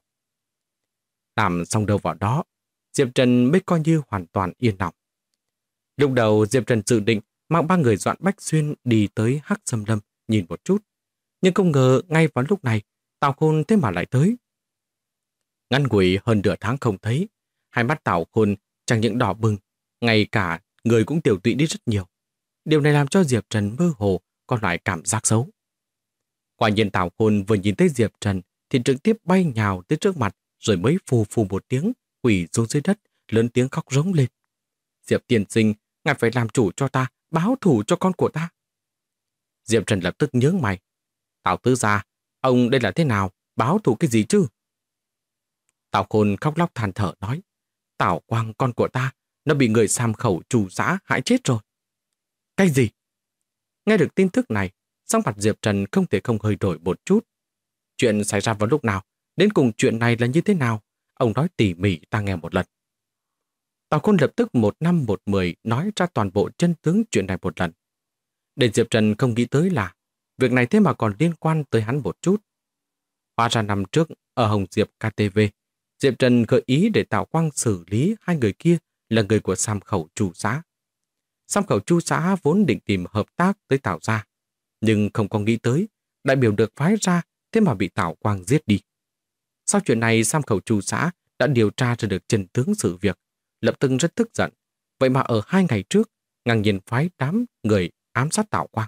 Làm xong đâu vào đó, Diệp Trần mới coi như hoàn toàn yên lòng. Lúc đầu Diệp Trần dự định mang 3 người Doãn Bách Xuyên đi tới Hắc Sâm Lâm nhìn một chút, nhưng không ngờ ngay vào lúc này Tào Khôn thế mà lại tới. Ngắn ngủi hơn nửa tháng không thấy, hai mắt Tào Khôn chẳng những đỏ bừng, ngay cả người cũng tiểu tụy đi rất nhiều. Điều này làm cho Diệp Trần mơ hồ có loại cảm giác xấu. Quả nhiên Tào Khôn vừa nhìn thấy Diệp Trần thì trực tiếp bay nhào tới trước mặt rồi mới phù phù một tiếng quỳ xuống dưới đất, lớn tiếng khóc rống lên. Diệp tiên sinh, ngài phải làm chủ cho ta, báo thù cho con của ta. Diệp Trần lập tức nhướng mày. Tào tứ gia, ông đây là thế nào, báo thù cái gì chứ? Tào Khôn khóc lóc than thở nói. Tào Quang con của ta, nó bị người Sam Khẩu trù giã hại chết rồi. Cái gì? Nghe được tin tức này, sắc mặt Diệp Trần không thể không hơi đổi một chút. Chuyện xảy ra vào lúc nào? Đến cùng chuyện này là như thế nào? Ông nói tỉ mỉ ta nghe một lần. Tào Khôn lập tức 1 năm 1 mười nói ra toàn bộ chân tướng chuyện này một lần. Để Diệp Trần không nghĩ tới là việc này thế mà còn liên quan tới hắn một chút. Hóa ra năm trước ở Hồng Diệp KTV, Diệp Trần gợi ý để Tào Quang xử lý hai người kia là người của Sam Khẩu Chu xã. Sam Khẩu Chu xã vốn định tìm hợp tác tới Tào gia, nhưng không có nghĩ tới đại biểu được phái ra thế mà bị Tào Quang giết đi. Sau chuyện này, Sam Khẩu Chu xã đã điều tra ra được chân tướng sự việc, lập tức rất tức giận. Vậy mà ở 2 ngày trước, ngang nhiên phái đám người ám sát Tào Quang.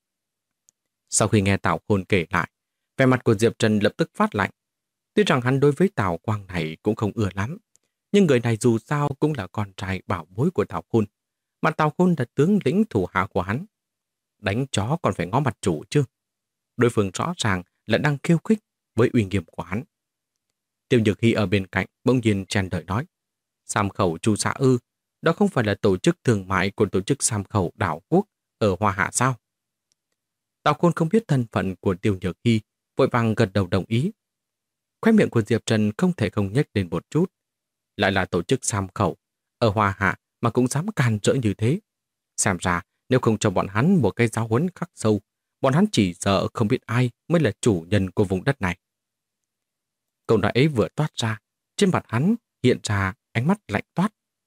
Sau khi nghe Tào Khôn kể lại, vẻ mặt của Diệp Trần lập tức phát lạnh. Tuy rằng hắn đối với Tào Quang này cũng không ưa lắm, nhưng người này dù sao cũng là con trai bảo bối của Tào Khôn, mà Tào Khôn là tướng lĩnh thủ hạ của hắn. Đánh chó còn phải ngó mặt chủ chứ. Đối phương rõ ràng là đang khiêu khích với uy nghiêm của hắn. Tiêu Nhược Hy ở bên cạnh bỗng nhiên chen lời nói. Sam Khẩu Chu xã ư, đó không phải là tổ chức thương mại của tổ chức Sam Khẩu Đảo Quốc ở Hoa Hạ sao? Tào Khôn không biết thân phận của Tiêu Nhược Hy, vội vàng gật đầu đồng ý. Khóe miệng của Diệp Trần không thể không nhếch lên một chút. Lại là tổ chức Sam Khẩu ở Hoa Hạ mà cũng dám can rỡ như thế. Xem ra nếu không cho bọn hắn một cái giáo huấn khắc sâu, bọn hắn chỉ sợ không biết ai mới là chủ nhân của vùng đất này. Câu nói ấy vừa toát ra, trên mặt hắn hiện ra ánh mắt lạnh toát.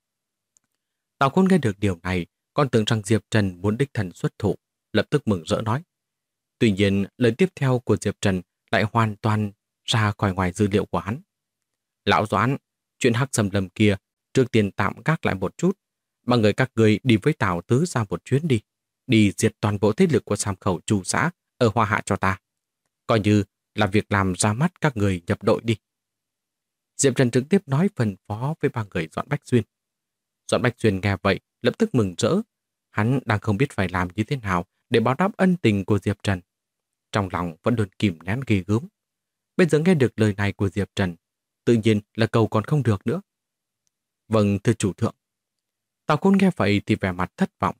Tào Khôn nghe được điều này, còn tưởng rằng Diệp Trần muốn đích thân xuất thủ, lập tức mừng rỡ nói. Tuy nhiên, lời tiếp theo của Diệp Trần lại hoàn toàn ra khỏi ngoài dữ liệu của hắn. Lão Doãn, chuyện Hắc Sâm Lâm kia trước tiên tạm gác lại một chút, mà người các người đi với Tào tứ ra một chuyến đi diệt toàn bộ thế lực của Sam Khẩu Chu xã ở Hoa Hạ cho ta. Coi như là việc làm ra mắt các người nhập đội đi. Diệp Trần trực tiếp nói phân phó với 3 người Doãn Bách Xuyên. Doãn Bách Xuyên nghe vậy lập tức mừng rỡ. Hắn đang không biết phải làm như thế nào để báo đáp ân tình của Diệp Trần. Trong lòng vẫn luôn kìm nén ghê gớm. Bây giờ nghe được lời này của Diệp Trần, tự nhiên là cầu còn không được nữa. Vâng, thưa chủ thượng. Tào Khôn nghe vậy thì vẻ mặt thất vọng.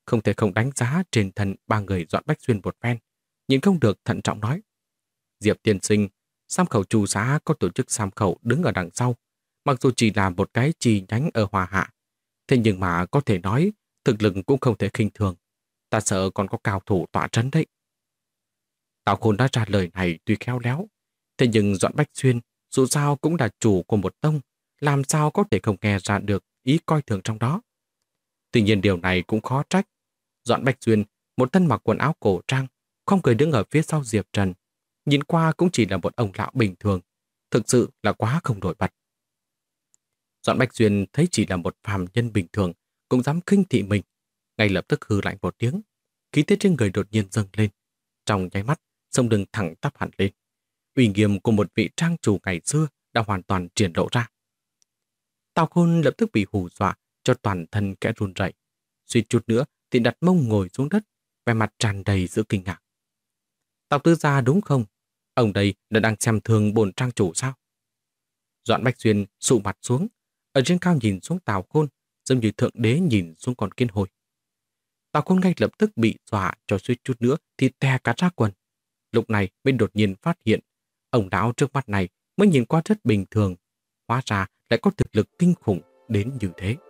không thể không đánh giá trên thân ba người Doãn Bách Xuyên một phen, nhìn không được thận trọng nói. Diệp tiên sinh, Sam khẩu Chu xã có tổ chức Sam khẩu đứng ở đằng sau, mặc dù chỉ là một cái chi nhánh ở Hòa Hạ, thế nhưng mà có thể nói thực lực cũng không thể khinh thường. Ta sợ còn có cao thủ tọa trấn đấy. Tào Khôn đã ra lời này tuy khéo léo, thế nhưng Doãn Bách Xuyên dù sao cũng là chủ của một tông, làm sao có thể không nghe ra được ý coi thường trong đó. Tuy nhiên điều này cũng khó trách. Doãn Bách Xuyên, một thân mặc quần áo cổ trang, không cười đứng ở phía sau Diệp Trần, nhìn qua cũng chỉ là một ông lão bình thường, thực sự là quá không nổi bật. Doãn Bách Xuyên thấy chỉ là một phàm nhân bình thường, cũng dám khinh thị mình, ngay lập tức hừ lạnh một tiếng, khí thế trên người đột nhiên dâng lên, trong nháy mắt, sông lưng thẳng tắp hẳn lên. Uy nghiêm của một vị trang chủ ngày xưa đã hoàn toàn triển lộ ra. Tào Khôn lập tức bị hù dọa cho toàn thân kẽ run rẩy, suýt chút nữa thì đặt mông ngồi xuống đất, vẻ mặt tràn đầy sự kinh ngạc. Tào Tư gia đúng không? Ông đây đã đang xem thường bổn trang chủ sao? Doãn Bách Xuyên sụ mặt xuống, ở trên cao nhìn xuống Tào Khôn, giống như thượng đế nhìn xuống con kiến hôi. Tào Khôn ngay lập tức bị dọa cho suýt chút nữa thì tè cả ra quần. Lúc này mới đột nhiên phát hiện, ông lão trước mắt này mới nhìn qua rất bình thường, hóa ra lại có thực lực kinh khủng đến như thế.